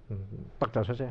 得就出聲。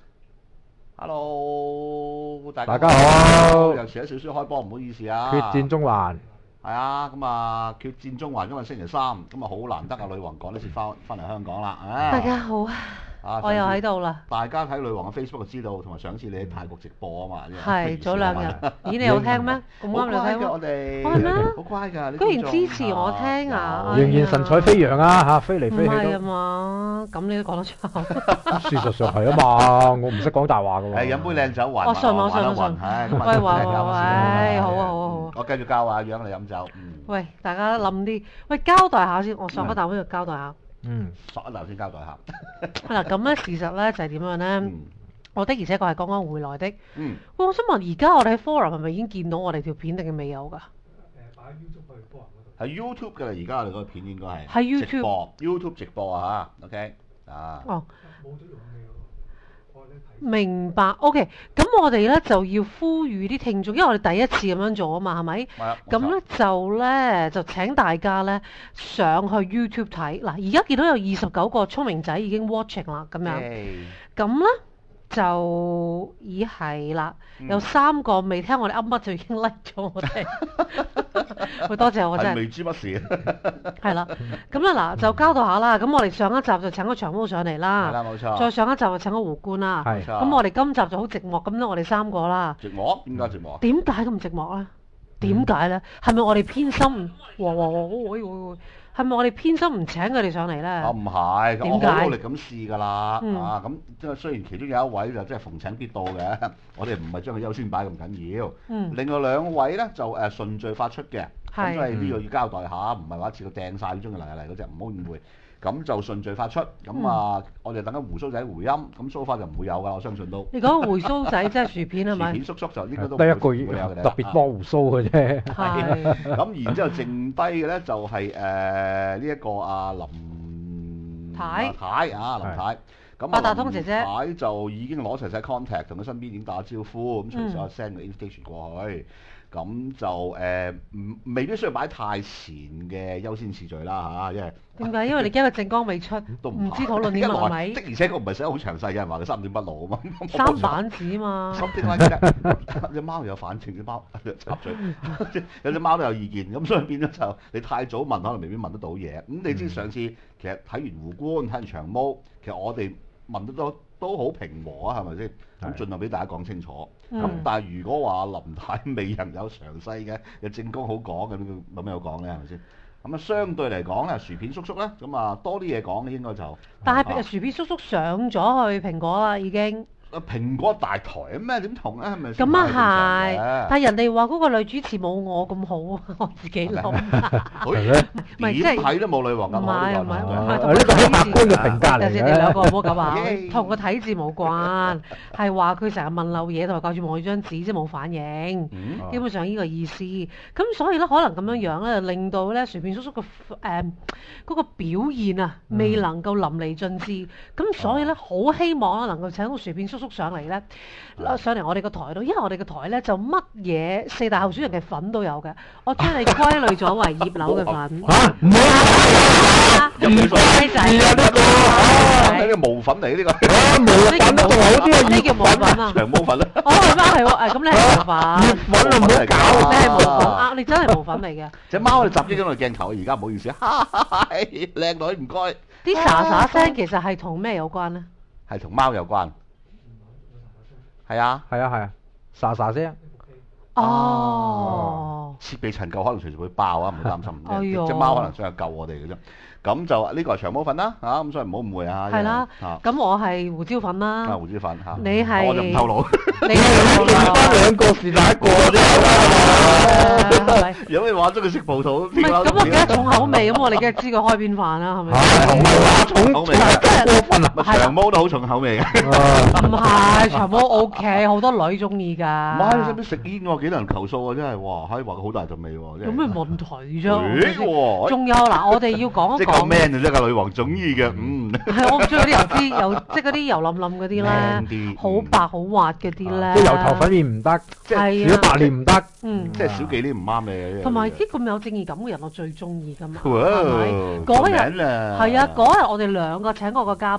Hello，大家好， 又遲咗少少開波，唔好意思啊。 決戰中環。 係啊，咁啊決戰中環今日星期三，咁啊好難得啊女王趕得切翻嚟香港啦。 大家好啊，我又喺度啦。 大家睇女王嘅 Facebook 就知道，同埋上次你喺泰國直播啊嘛。 係早兩日。咦，你有聽咩？咁啱你聽咩？ 我哋係咩？ 好乖㗎， 居然支持我聽啊！ 仍然神采飛揚啊嚇，飛嚟飛去都。 唔係啊嘛，咁你都講得出口。 事實上係啊嘛，我唔識講大話㗎喎。 係飲杯靚酒還。 我信。喂，好啊好啊。 我繼續教阿楊你飲酒。 喂，大家諗啲，喂交代下先，我上一啖喺度交代下。 索一啖先交代下。 嗱，咁咧事實咧就係點樣咧？我的而且確係剛剛回來的。喂，我想問，而家我哋喺 forum 係咪已經見到我哋條片定係未有㗎？ 擺 YouTube 去 forum 嗰度。係 YouTube 㗎啦，而家我哋嗰個片應該係。 係 YouTube 直播啊嚇 ，OK 啊。 哦。冇咗用嘅。明白 ，OK。咁我哋咧就要呼籲啲聽眾，因為我哋第一次咁樣做啊嘛，係咪？係啊。咁咧就請大家咧上去 YouTube 睇。嗱，而家見到有29個聰明仔已經 watching 啦，咁樣。咁咧就係啦，有3個未聽我哋噏乜就已經 like 咗我哋。好多謝我真係。 未知乜事。 係啦，咁咧嗱就交代下啦。咁我哋上一集就請個長毛上嚟啦。 係啦，冇錯。 再上一集就請個胡官啦。 係。 咁我哋今集就好寂寞，咁咧我哋3個啦。 寂寞？點解寂寞？ 點解咁寂寞咧？點解咧？係咪我哋偏心？係咪我哋偏心唔請佢哋上嚟咧？ 唔係， 點解？ 我好努力咁試㗎啦。咁即係雖然其中有一位就真係逢請必到嘅，我哋唔係將佢優先擺咁緊要。另外2位咧就順序發出嘅，咁所以呢個要交代下，唔係話一次過掟晒呢張嘅嚟嗰隻，唔好誤會。咁就順序發出，咁我哋等緊鬍鬚仔回音，咁 so far就唔會有㗎，我相信都。 你講鬍鬚仔即係薯片係咪？ 薯片叔叔就應該都得一個會有嘅， 特別多鬍鬚嘅啫。 係。 咁然之後剩低嘅咧就係呢一個阿林太啊，林太。咁八達通姐姐。 林太就已經攞齊晒 contact，同佢身邊已經打招呼，咁隨時我 send 個 invitation 過去。咁就未必需要擺太前嘅優先次序啦嚇，因為點解？因為你驚個政綱未出，唔知討論啲乜係咪？ 的而且確唔係寫得好詳細，有人話佢3點不露啊嘛。 三板紙嘛。 隻貓有反應，隻貓插嘴，有隻貓都有意見，咁所以變咗就你太早問，可能未必問得到嘢。咁你知上次其實睇完胡官，睇完長毛，其實我哋問得都好平和啊，係咪先？咁盡量俾大家講清楚。咁但係如果話林太未人有詳細嘅政綱好講嘅，有咩好講咧？係咪先？咁啊，相對嚟講咧，薯片叔叔咧，咁啊多啲嘢講應該就。 但係薯片叔叔上咗去蘋果啦，已經。 蘋果大台啊咩？點同啊？係咪？ 咁啊係，但係人哋話嗰個女主持冇我咁好啊，我自己諗。 係咩？ 唔係即係睇都冇女王咁好。 唔係， 呢個係客觀嘅評價嚟嘅。 你哋兩個唔好咁啊，同個體字冇關，係話佢成日問漏嘢，同埋掛住望住張紙，即係冇反應。基本上呢個意思。咁所以咧，可能咁樣樣咧，令到咧薯片叔叔嘅嗰個表現啊，未能夠淋漓盡致。咁所以咧，好希望啊，能夠請到薯片叔叔上嚟咧，上嚟我哋個台度，因為我哋個台咧就乜嘢4大候選人嘅粉都有嘅，我將你歸類咗為葉劉嘅粉。 唔好雞仔呢個毛粉嚟呢個。 毛粉仲好啲啊， 呢叫毛粉啊， 長毛粉啦。 哦，係咩？係喎，咁你係毛粉。 粉啊，唔好搞。 你係毛粉啊！你真係毛粉嚟嘅。 隻貓我哋襲擊緊個鏡頭，而家唔好意思啊。靚女唔該。 啲沙沙聲其實係同咩有關咧？ 係同貓有關。係啊， 沙沙聲。 哦。 設備陳舊，可能隨時會爆啊，唔好擔心。隻貓可能想係救我哋嘅啫。咁就呢個係長毛粉啦，咁所以唔好誤會啊。 係啦，咁我係胡椒粉啦。 胡椒粉嚇。 你係我就唔透露。 你係 2個是哪一個啫？ 有咩話咗佢食葡萄？ 唔係咁我記得重口味，咁我哋梗係知佢開邊飯啦，係咪？ 唔係話重口味，過分啊！ 長毛都好重口味嘅。 唔係長毛 OK，好多女中意㗎。 唔係，你使唔使食煙喎？幾多人投訴啊！真係哇，可以話佢好大陣味喎。 有咩問題啫？仲有嗱，我哋要講一講。 個 man 就即係個女王中意嘅， 係我唔中意嗰啲即係嗰啲油冧冧嗰啲咧，好白好滑嗰啲咧。 即係油頭粉面唔得，即係小白臉唔得， 即係小忌廉唔啱你嘅。 同埋啲咁有正義感嘅人，我最中意㗎嘛。 係咪？ 嗰日係啊，嗰日我哋2個請過個嘉賓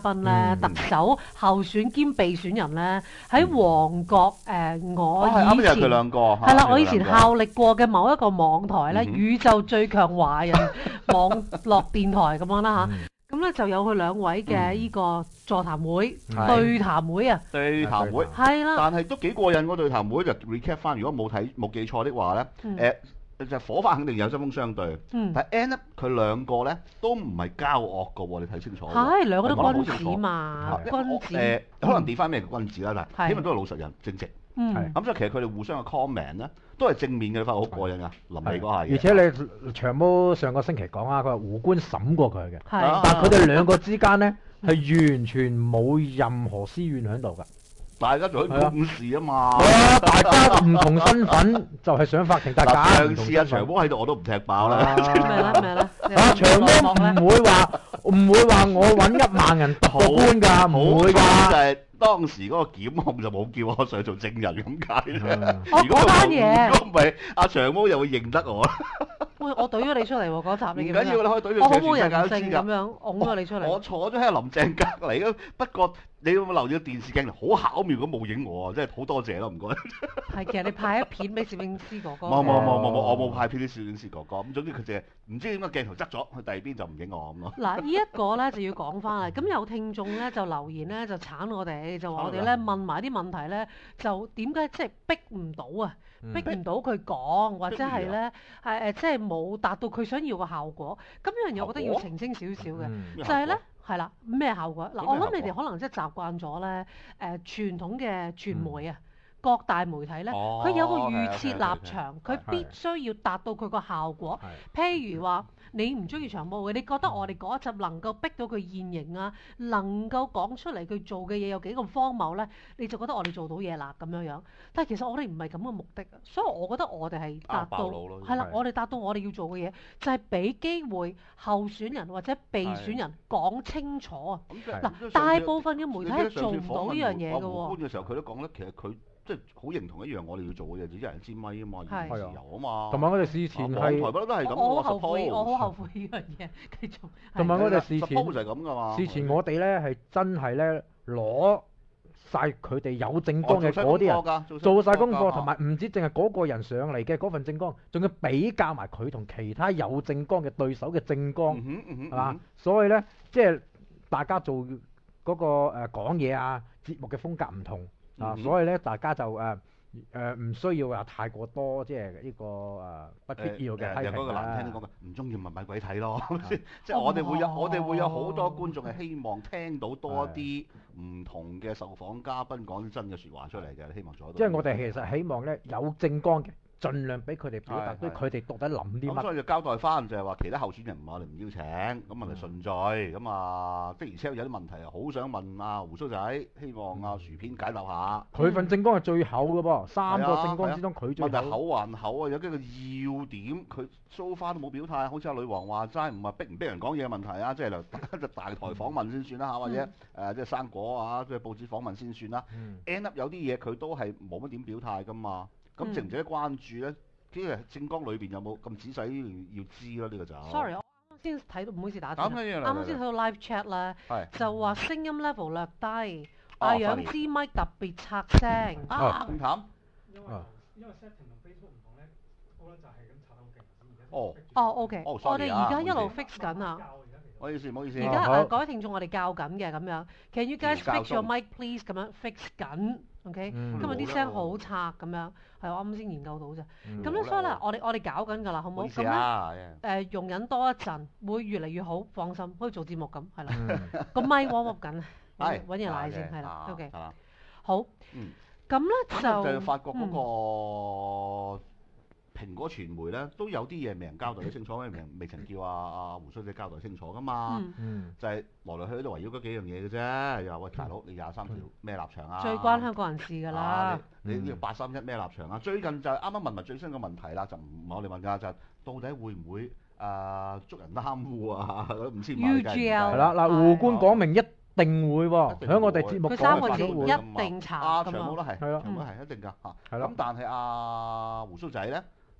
賓咧，特首候選兼備選人咧，喺旺角我以前佢兩個係啦，我以前效力過嘅某一個網台咧，宇宙最強華人網絡電台咁樣啦嚇。咁咧就有佢兩位嘅呢個座談會、對談會啊， 對談會係啦， 但係都幾過癮嗰對談會就 recap 翻，如果冇記錯的話咧，就火花肯定有針鋒相對，但係 end up 佢兩個咧都唔係交惡嘅喎，你睇清楚。 係兩個都君子嘛，君子可能跌翻咩叫君子啦，但係起碼都係老實人正直。咁所以其實佢哋互相嘅 comment 咧都係正面嘅，你發覺好過癮啊！臨尾嗰下嘢。 而且你長毛上個星期講啊，佢話胡官審過佢嘅，但係係佢哋兩個之間咧係完全冇任何私怨喺度㗎。 大家做啲公事啊嘛， 大家唔同身份就係上法庭，大家上次阿長毛喺度我都唔踢爆啦。 咩咧？ 長毛唔會話我揾1萬人讀官㗎，唔會㗎。 就係當時嗰個檢控就冇叫我上去做證人咁解啫。 如果單嘢， 如果唔係阿長毛又會認得我。 喂，我懟咗你出嚟喎嗰集， 唔緊要，你可以懟我好冇全世界都知人性咁樣擁咗你出嚟。 我坐咗喺林鄭隔離，不過你有冇留意到電視鏡好巧妙咁冇影我啊？真係好多謝咯，唔該。 係其實你派一片俾攝影師哥哥。 冇，我冇派片啲攝影師哥哥。咁總之佢淨係唔知點解鏡頭側咗，去第二邊就唔影我咁咯。 嗱，呢一個咧就要講翻啦。咁有聽眾咧就留言咧就鏟我哋，就話我哋咧問埋啲問題咧，就點解即係逼唔到啊？逼唔到佢講，或者係咧即係冇達到佢想要嘅效果。咁呢樣嘢我覺得要澄清少少嘅，就係咧係啦，咩效果？嗱，我諗你哋可能即係習慣咗咧傳統嘅傳媒啊。各大媒體咧，佢有個預設立場，佢必須要達到佢個效果。譬如話，你唔中意長毛嘅，你覺得我哋嗰一集能夠逼到佢現形啊，能夠講出嚟佢做嘅嘢有幾咁荒謬咧，你就覺得我哋做到嘢啦咁樣樣。但係其實我哋唔係咁嘅目的，所以我覺得我哋係達到係啦，我哋達到我哋要做嘅嘢，就係俾機會候選人或者備選人講清楚啊。嗱，大部分嘅媒體係做唔到呢樣嘢嘅喎。 胡官嘅時候，佢都講咧，其實佢。即係好認同一樣，我哋要做嘅嘢，只係人支咪啊嘛，言論自由啊嘛。同埋我哋事前係， 台北都係咁。 我好後悔呢樣嘢，繼續。 同埋我哋事前就係咁噶嘛。 事前我哋咧係真係咧攞晒佢哋有政綱嘅嗰啲人，做晒功課，同埋唔止淨係嗰個人上嚟嘅嗰份政綱，仲要比較埋佢同其他有政綱嘅對手嘅政綱，係嘛？所以咧，即係大家做嗰個講嘢啊，節目嘅風格唔同。所以咧，大家就唔需要話太過多，即係呢個不必要嘅批評啦。 有嗰個難聽啲講嘅，唔中意咪鬼睇咯。即係我哋會有好多觀眾係希望聽到多啲唔同嘅受訪嘉賓講啲真嘅説話出嚟嘅，希望做到。 即係我哋其實希望咧有政綱嘅，盡量俾佢哋表達，對佢哋到底諗啲乜。 咁所以就交代翻，就係話其他候選人我哋唔邀請，咁問題順序，咁的而且確有啲問題啊，好想問阿胡鬚仔，希望阿薯片解答下。 佢份政綱係最厚嘅噃，3個政綱之中佢最厚。 問題厚還厚啊，有幾個要點佢 so far 都冇表態，好似阿女王話齋，唔係逼唔逼人講嘢嘅問題啊，即係就大台訪問先算啦嚇，或者即係生果啊，即係報紙訪問先算啦。end up 有啲嘢佢都係冇乜點表態噶嘛。咁值唔值得關注咧？即係政綱裏邊有冇咁仔細要知啦？呢個就 sorry， 我啱先睇到，唔好意思打斷。啱先睇到 live chat 咧，就話聲音 level 略低，阿楊支咪特別拆聲。 咁慘？ 因為 setting 同 Facebook 唔同咧，我覺得就係咁拆得好勁。 OK，我哋而家一路 fix 緊啊。 唔好意思。而家各位聽眾，我哋教緊嘅咁樣 ，Can you guys fix your mic please？ 咁樣 fix 緊。OK，今日啲聲好差咁樣，係我啱先研究到啫。咁咧，所以咧，我哋搞緊㗎啦，好唔好？咁咧，容忍多一陣，會越嚟越好，放心，可以做節目咁，係啦。個咪 warm up 緊，揾嘢賴先，係啦。OK，好。咁咧就發覺嗰個蘋果傳媒咧都有啲嘢未人交代得清楚，未曾叫阿胡鬚仔交代清楚噶嘛。就係來來去去都圍繞嗰幾樣嘢嘅啫。又話喂，大佬你23條咩立場啊？ 最關香港人事㗎啦。 你呢個831咩立場啊？最近就啱啱問埋最新嘅問題啦，就唔係我哋問㗎，就到底會唔會捉人貪污啊？唔知點解。 係啦，嗱，胡官講明一定會喎，喺我哋節目講 3個字都會一定查。 長毛都係，長毛係一定㗎嚇。咁但係阿胡鬚仔咧。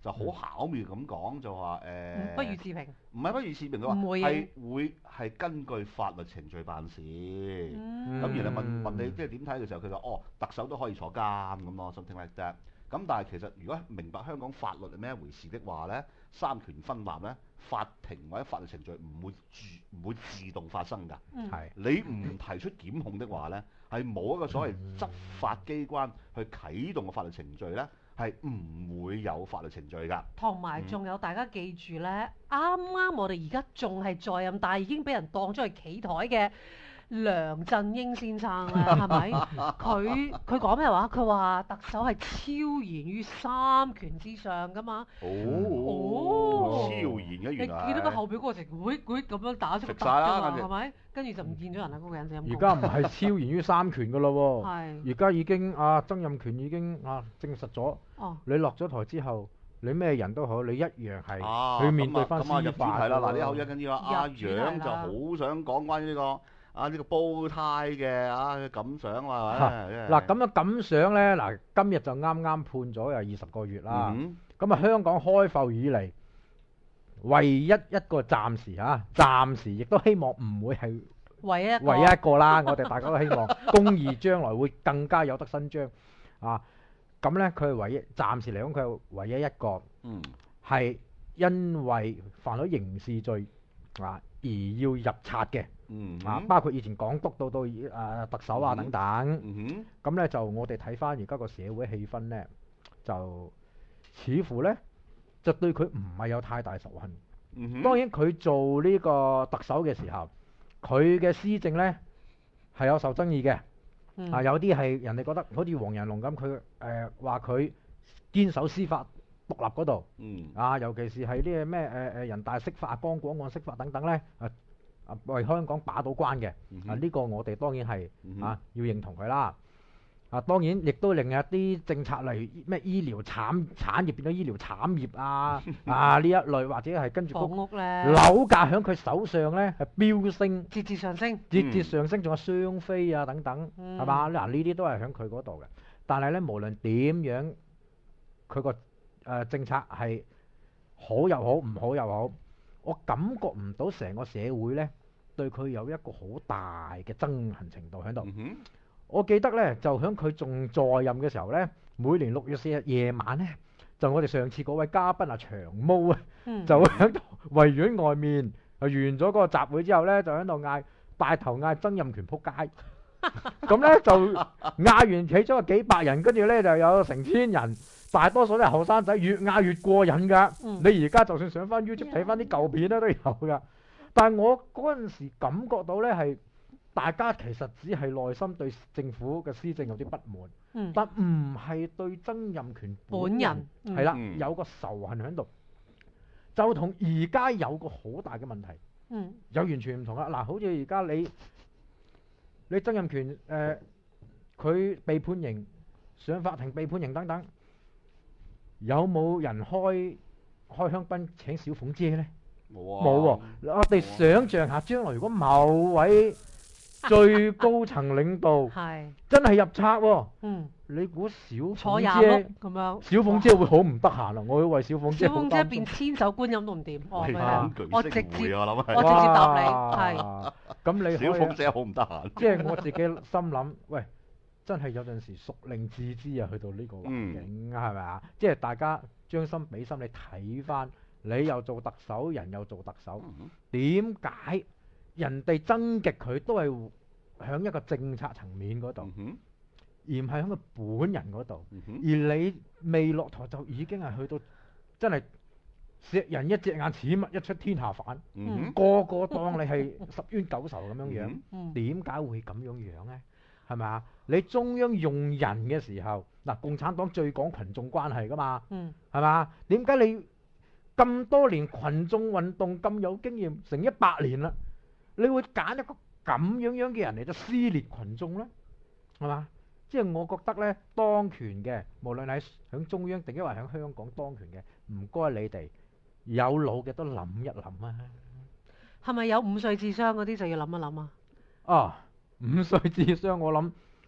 就好巧妙咁講，就話不予置評。 唔係不予置評，佢話係會係根據法律程序辦事。咁而你問你即係點睇嘅時候，佢就特首都可以坐監咁咯，something like that。咁但係其實如果明白香港法律係咩一回事的話咧，三權分立咧，法庭或者法律程序唔會自動發生㗎。 係你唔提出檢控的話咧，係冇一個所謂執法機關去啟動個法律程序咧，係唔會有法律程序㗎。 同埋仲有大家記住咧，啱啱我哋而家仲係在任，但係已經俾人當咗係企台嘅梁振英先生咧，係咪？佢講咩話？佢話特首係超然於三權之上㗎嘛。 超然嘅原來。 你見到個後邊嗰個直會咁樣打出個突㗎嘛？係咪？跟住就唔見咗人啦，嗰個人就咁。 而家唔係超然於三權㗎咯喎。 係。 而家已經曾蔭權已經證實咗。你落咗台之後，你咩人都好，你一樣係去面對翻司法。 入主題啦，嗱呢口一跟住話阿楊就好想講關於呢個。呢個煲胎嘅感想啊， 嗱咁嘅感想咧，嗱今日就啱啱判咗有20個月啦。咁香港開埠以嚟，唯一一個暫時亦都希望唔會係唯一一個啦。我哋大家都希望公義將來會更加有得伸張啊。咁咧佢係暫時嚟講佢係唯一一個，係因為犯咗刑事罪而要入冊嘅。包括以前港督到特首等等，咁咧就我哋睇翻而家個社會氣氛咧，就似乎咧就對佢唔係有太大仇恨。當然佢做呢個特首嘅時候，佢嘅施政咧係有受爭議嘅。有啲係人哋覺得好似黃仁龍咁，佢話佢堅守司法獨立嗰度，尤其是係啲咩人大釋法、剛果案釋法等等咧。為香港把到關嘅，呢個我哋當然係要認同佢啦。當然亦都另一啲政策，例如咩醫療產業變咗醫療產業呢一類，或者係跟住房屋咧， 樓價喺佢手上咧係飆升，節節上升，仲有雙非等等，係嘛？嗱呢啲都係喺佢嗰度嘅。但係咧，無論點樣，佢個政策係好又好，唔好又好。我感覺唔到成個社會咧對佢有一個好大嘅憎恨程度喺度。我記得咧就喺佢仲在任嘅時候咧，每年6月4日夜晚咧，就我哋上次嗰位嘉賓長毛就喺維園外面完咗嗰個集會之後咧，就喺度帶頭嗌曾蔭權仆街。咁咧就嗌完企咗幾百人，跟住咧就有成千人。大多數都係後生仔，越嗌越過癮㗎。你而家就算上翻 YouTube 睇翻啲舊片咧都有㗎。但係我嗰陣時感覺到咧係大家其實只係內心對政府嘅施政有啲不滿，但唔係對曾蔭權本人係啦有個仇恨喺度，就同而家有個好大嘅問題，有完全唔同啦。嗱，好似而家你曾蔭權佢被判刑，上法庭被判刑等等。有冇人開香檳請小鳳姐呢？冇喎。我哋想像下，將來如果某位最高層領導真係入冊喎，你估小鳳姐咁樣？小鳳姐會好唔得閒啊！我會為小鳳姐好擔心。小鳳姐變千手觀音都唔掂。我直接答你係。咁你小鳳姐好唔得閒。 即係我自己心諗，喂。真係有陣時熟令自知去到呢個環境係咪啊？即係大家將心比心，你睇翻，你又做特首，人又做特首，點解人哋憎極佢都係喺一個政策層面嗰度，而唔係喺佢本人嗰度？而你未落台就已經係去到真係隻人一隻眼，此物一出天下反，個個當你係十冤九仇咁樣樣，點解會咁樣樣呢？係咪啊？你中央用人嘅時候，共產黨最講群眾關係噶嘛，係嘛？點解你咁多年群眾運動咁有經驗，成100年啦，你會揀一個咁樣樣嘅人嚟就撕裂群眾呢？係嘛？即係我覺得呢，當權嘅，無論係響中央定抑或響香港當權嘅，唔該你哋有腦嘅都諗一諗啊！ 係咪有5歲智商嗰啲就要諗一諗啊？ 5歲智商我諗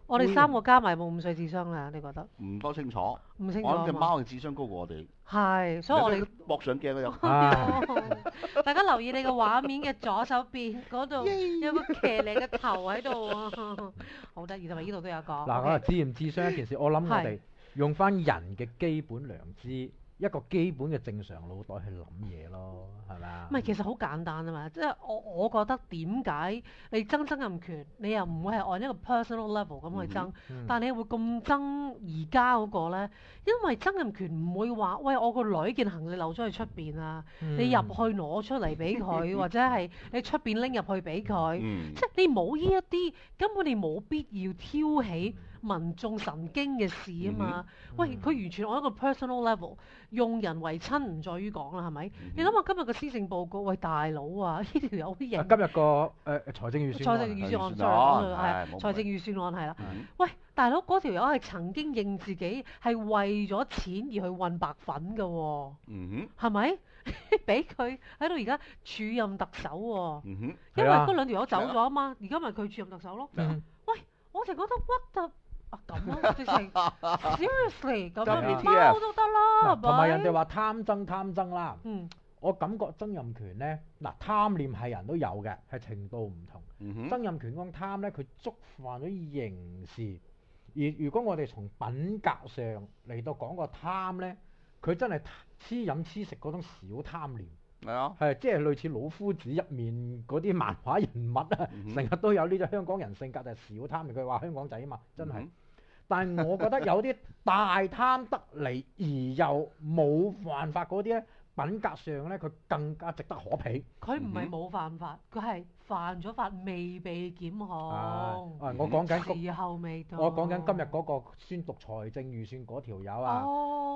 我哋3個加埋冇5歲智商啦，你覺得？ 唔多清楚。 唔清楚。 我諗隻貓嘅智商高過我哋。 係，所以我哋駁上鏡都有。 大家留意你個畫面嘅左手邊嗰度有個騎呢嘅頭喺度啊，好得意，同埋呢度都有個。 嗱，我話智唔智商一件事，我諗我哋用翻人嘅基本良知。一個基本嘅正常腦袋去諗嘢咯，係咪啊？ 唔係，其實好簡單啊嘛，即係我覺得點解你爭曾蔭權，你又唔會係按一個 personal level 咁去爭，但你會咁憎而家嗰個咧？因為曾蔭權唔會話，喂，我個女件行李漏咗去出邊啊，你入去攞出嚟俾佢，或者係你出邊拎入去俾佢，即係你冇呢一啲，根本你冇必要挑起民眾神經嘅事啊嘛。喂，佢完全按一個 personal level。用人為親唔在於講啦，係咪？你諗下今日個施政報告，喂大佬啊，呢條有啲人。 今日個財政預算案。 財政預算案係啦。喂，大佬嗰條友係曾經認自己係為咗錢而去運白粉㗎喎。係咪？俾佢喺度而家署任特首喎。因為嗰兩條友走咗啊嘛，而家咪佢署任特首咯。喂，我就覺得what the咁咯，直情 seriously 咁樣貓都得啦， 同埋人哋話貪爭啦。我感覺曾蔭權咧，貪念係人都有嘅，係程度唔同。曾蔭權嗰種貪咧，佢觸犯咗刑事。而如果我哋從品格上嚟到講個貪咧，佢真係黐飲黐食嗰種小貪念。 係啊， 係即係類似老夫子入面嗰啲漫畫人物啊，成日都有呢種香港人性格就係小貪念。佢話香港仔啊嘛，真係。但係我覺得有啲大貪得嚟而又冇犯法嗰啲咧，品格上咧佢更加值得可鄙。 佢唔係冇犯法，佢係犯咗法未被檢控。 我講緊時候未到。 我講緊今日嗰個宣讀財政預算嗰條友啊，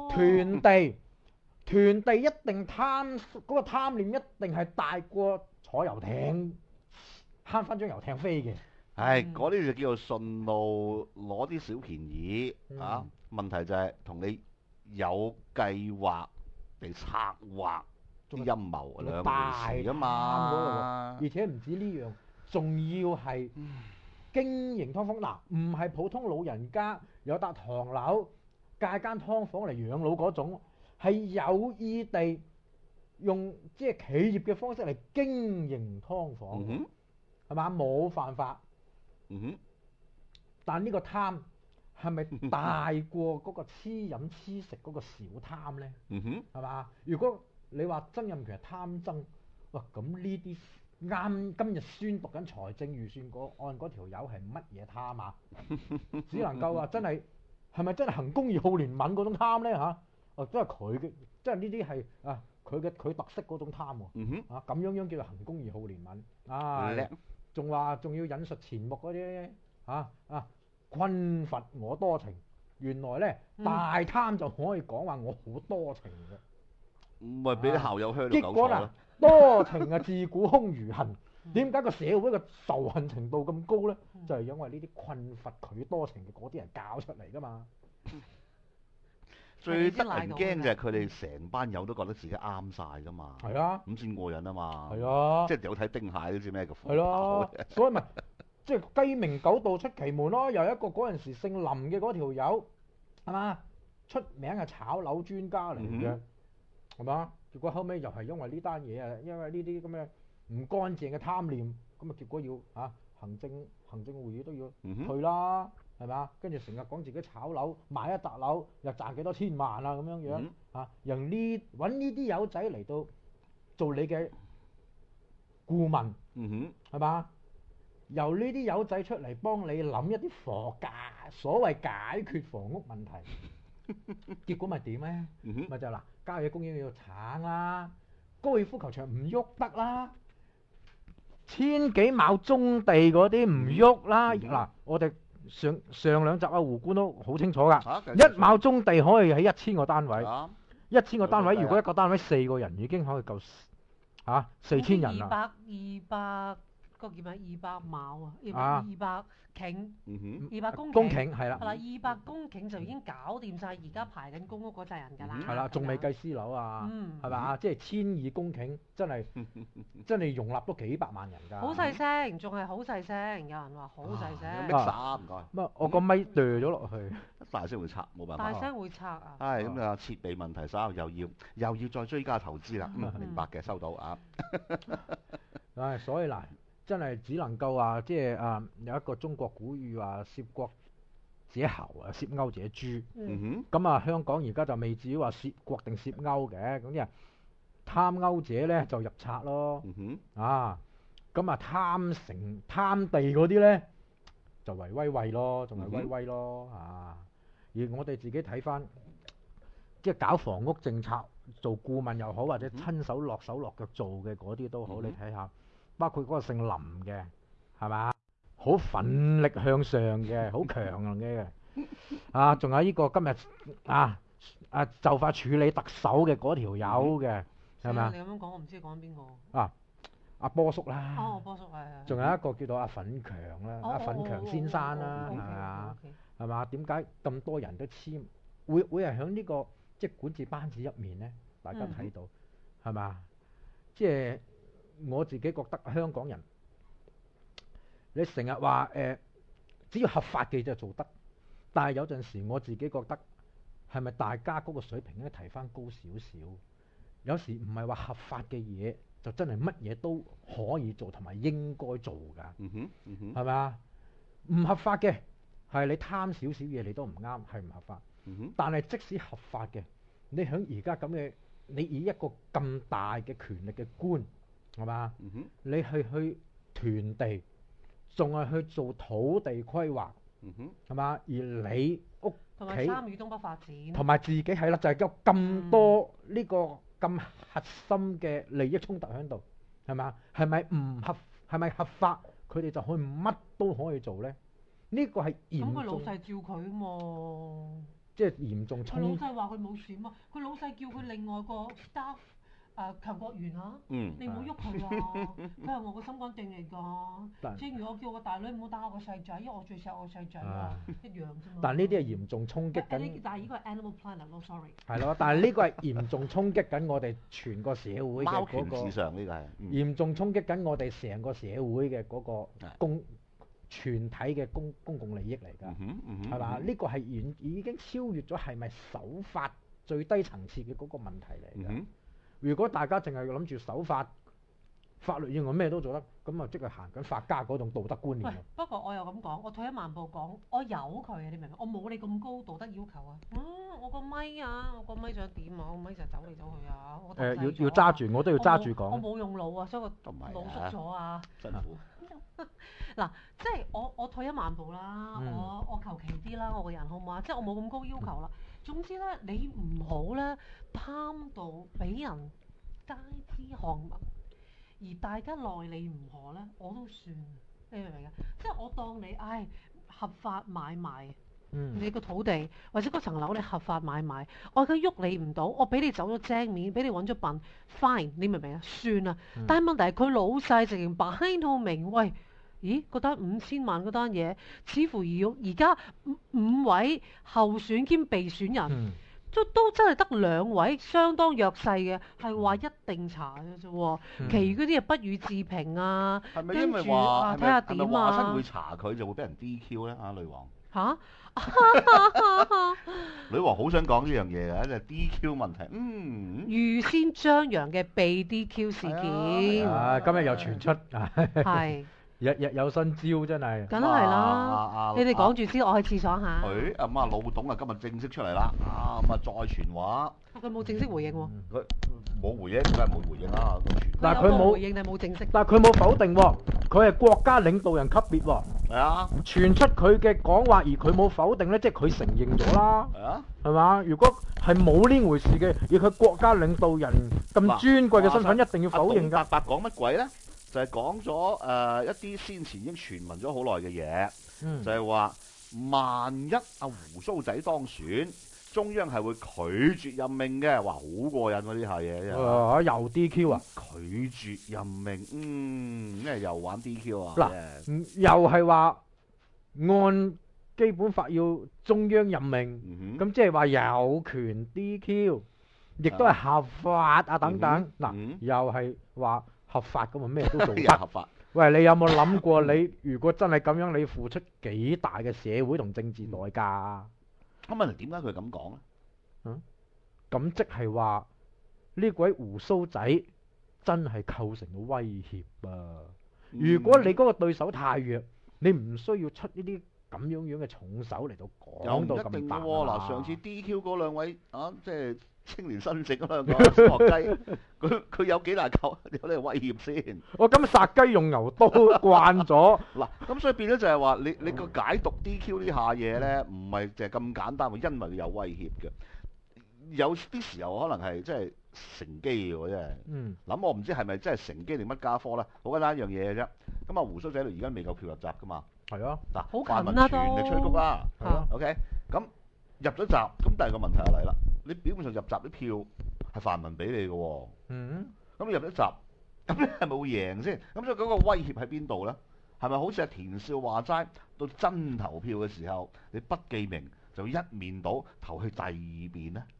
團地一定貪嗰個貪念一定係大過坐遊艇慳翻張遊艇飛嘅。 嗰啲就叫做順路攞啲小便宜啊！問題就係同你有計劃地策劃啲陰謀兩回事啊嘛。 而且唔止呢樣，仲要係經營劏房唔係普通老人家有笪唐樓架間劏房嚟養老嗰種。係有意地用即係企業嘅方式嚟經營劏房，係嘛？冇犯法。但呢個貪係咪大過嗰個黐飲黐食嗰個小貪咧？係嘛？如果你話曾蔭權係貪爭，哇！咁呢啲啱今日宣讀緊財政預算案嗰條友係乜嘢貪啊？只能夠話真係咪真係行公義好憐憫嗰種貪咧嚇？都係佢嘅，即係呢啲係佢特色嗰種貪喎。咁樣叫做行公義好憐憫。仲要引述錢穆嗰啲困乏我多情。原來咧大貪就可以講話我好多情嘅。 唔係俾啲校友香到結果多情自古空餘恨。點解個社會嘅仇恨程度咁高咧？就係因為呢啲困乏佢多情嘅嗰啲人教出嚟㗎嘛。 最得人驚就係佢哋成班友都覺得自己啱晒㗎嘛， 係啊， 咁先過癮啊嘛， 係啊， 即係有睇丁蟹都知咩叫苦。 係咯，所以咪即係雞鳴狗盜出奇門咯。又一個嗰陣時姓林嘅嗰條友係嘛，出名係炒樓專家嚟嘅，係嘛？結果後尾又係因為呢單嘢啊，因為呢啲咁嘅唔乾淨嘅貪念，咁啊結果要行政會議都要退啦。係嘛？跟住成日講自己炒樓買一笪樓又賺幾多千萬啊咁樣樣由揾呢啲友仔嚟到做你嘅顧問，係嘛？由呢啲友仔出嚟幫你諗一啲所謂解決房屋問題，結果咪點咧？咪就郊野公園要鏟啦，高爾夫球場唔喐得啦，千幾畝棕地嗰啲唔喐啦。我哋上兩集胡官都好清楚㗎，一畝棕地可以起1000個單位，1000個單位如果一個單位4個人已經可以夠4000人啦。 200 個叫咩200畝啊，200頃，200公公頃係啦， 係啦，200公頃就已經搞掂晒而家排緊公屋嗰扎人㗎啦。 係啦，仲未計私樓啊，係嘛？即係1200公頃，真係容納到幾百萬人㗎。 好細聲，仲係好細聲，有人話好細聲。 唔該。 乜我個咪掉咗落去， 大聲會拆，冇辦法。 大聲會拆啊！ 係咁啊，設備問題，稍後又要再追加投資啦。明白嘅，收到啊。 所以嗱，真係只能夠話，即係有一個中國古語話：攝國者侯啊，攝鈎者豬。咁啊，香港而家就未至於話攝國定攝鈎嘅，咁啲人貪鈎者咧就入冊咯。咁啊貪地嗰啲咧就為威咯，仲係威咯而我哋自己睇翻，即係搞房屋政策做顧問又好，或者親手落手落腳做嘅嗰啲都好，你睇下，包括嗰個姓林嘅，係嘛？好奮力向上嘅，好強嘅，仲有呢個今日就快處理特首嘅嗰條友嘅，係咪啊？ 你咁樣講，我唔知講邊個。 阿波叔啦， 波叔係。仲有一個叫做阿奮強啦，阿奮強先生啦，係咪啊？係嘛？點解咁多人都簽？會係喺呢個即係管治班子入面咧？大家睇到係嘛？即係我自己覺得香港人，你成日話只要合法嘅就做得，但係有陣時我自己覺得係咪大家嗰個水平應該提翻高少少？有時唔係話合法嘅嘢就真係乜嘢都可以做同埋應該做㗎。係咪啊？唔合法嘅係你貪少少嘢你都唔啱，係唔合法。但係即使合法嘅，你喺而家咁嘅，你以一個咁大嘅權力嘅官，係嘛？你去囤地，仲係去做土地規劃，係嘛？而你屋企同埋參與東北發展， 同埋自己係啦，就係有咁多呢個咁核心嘅利益衝突喺度，係嘛？係咪合法？佢哋就可以乜都可以做咧？呢個係嚴重。咁佢老細照佢嘛？即係嚴重衝。佢老細話佢冇選嘛？佢老細叫佢另外個 staff 強國元你唔好喐佢啊！佢係我個心肝定嚟㗎。正如我叫我個大女唔好打我個細仔，因為我最錫我細仔一樣啫嘛。但呢啲係嚴重衝擊緊。但係呢個係 animal planet 咯，sorry。係咯，但係呢個係嚴重衝擊緊我哋全個社會嘅嗰個。貓權至上呢個係。嚴重衝擊緊我哋成個社會嘅嗰個全體嘅公共利益嚟㗎，係嘛？呢個係已經超越咗係咪守法最低層次嘅嗰個問題嚟㗎。如果大家淨係諗住守法律以外咩都做得，咁啊即係行緊法家嗰種道德觀念。不過我又咁講，我退一萬步講，我由佢啊，你明唔明？我冇你咁高道德要求啊。我個咪想點啊？我咪就走嚟走去啊。要揸住，我都要揸住講。我冇用腦啊，所以個腦縮咗啊。辛苦。嗱，即係我退一萬步啦，我求其啲啦，我個人好唔好啊？即係我冇咁高要求啦。總之咧，你唔好咧貪到俾人街知巷聞，而大家內裏唔和咧，我都算。你明唔明啊？即係我當你合法買賣。你個土地或者嗰層樓你合法買賣，我而家喐你唔到，我俾你走咗正面，俾你揾咗笨 ，fine， 你明唔明啊？算啦。但係問題係佢老細直情擺到明，喂，咦，嗰單5000萬嗰單嘢，似乎而家5位候選兼被選人，都真係得2位相當弱勢嘅，係話一定查嘅啫喎，其餘嗰啲不予置評啊，跟住睇下點啊。係咪話親會查佢就會俾人 DQ 咧？女王女王好想講呢樣嘢嘅，就係 DQ 問題。 預先張揚嘅被 DQ 事件， 今日又傳出， 係日有新招，真係。梗係啦， 你哋講住先，我去廁所下。 老董啊，今日正式出嚟啦，咁啊再傳話。 佢冇正式回應喎。 佢冇回應，梗係冇回應啦。 但係佢冇回應定冇正式？ 但係佢冇否定喎，佢係國家領導人級別喎。係啊。傳出佢嘅講話，而佢冇否定咧，即係佢承認咗啦。係啊。係嘛？如果係冇呢回事嘅，而佢國家領導人咁尊貴嘅身份，一定要否認㗎。 董伯伯講乜鬼咧？就係講咗一啲先前已經傳聞咗好耐嘅嘢，就係話萬一阿胡鬚仔當選， 中央係會拒絕任命嘅。哇，好過癮喎呢下嘢真係。 又 DQ 啊？ 拒絕任命，咩又玩 DQ 啊？ 嗱，又係話按基本法要中央任命，咁即係話有權 DQ，亦都係合法啊等等。嗱，又係話合法咁啊，咩都做得。 合法。 喂，你有冇諗過你如果真係咁樣，你付出幾大嘅社會同政治代價？ 咁問題點解佢咁講咧？ 咁即係話呢位鬍鬚仔真係構成咗威脅啊！如果你嗰個對手太弱，你唔需要出呢啲咁樣嘅重手嚟到講到咁大。 嗱，上次 DQ 嗰兩位即係青年新政嗰兩個殺雞，佢有幾大有啲威脅先？ 咁殺雞用牛刀慣咗。 嗱，咁所以變咗就係話你個解讀 DQ 呢下嘢咧，唔係淨係咁簡單，因為佢有威脅嘅。有啲時候可能係即係乘機嘅，真係。諗我唔知係咪真係乘機定乜家科啦？好簡單一樣嘢嘅啫。咁鬍鬚仔而家未夠票入閘噶嘛？係啊。嗱，泛民全力催谷啦。係啊。OK，咁入咗閘，咁第二個問題就嚟啦。你表面上入閘啲票係泛民俾你嘅喎。咁入咗閘，咁你係咪會贏先？咁所以嗰個威脅喺邊度咧？係咪好似阿田少話齋，到真投票嘅時候，你不記名就一面倒投去第二邊咧？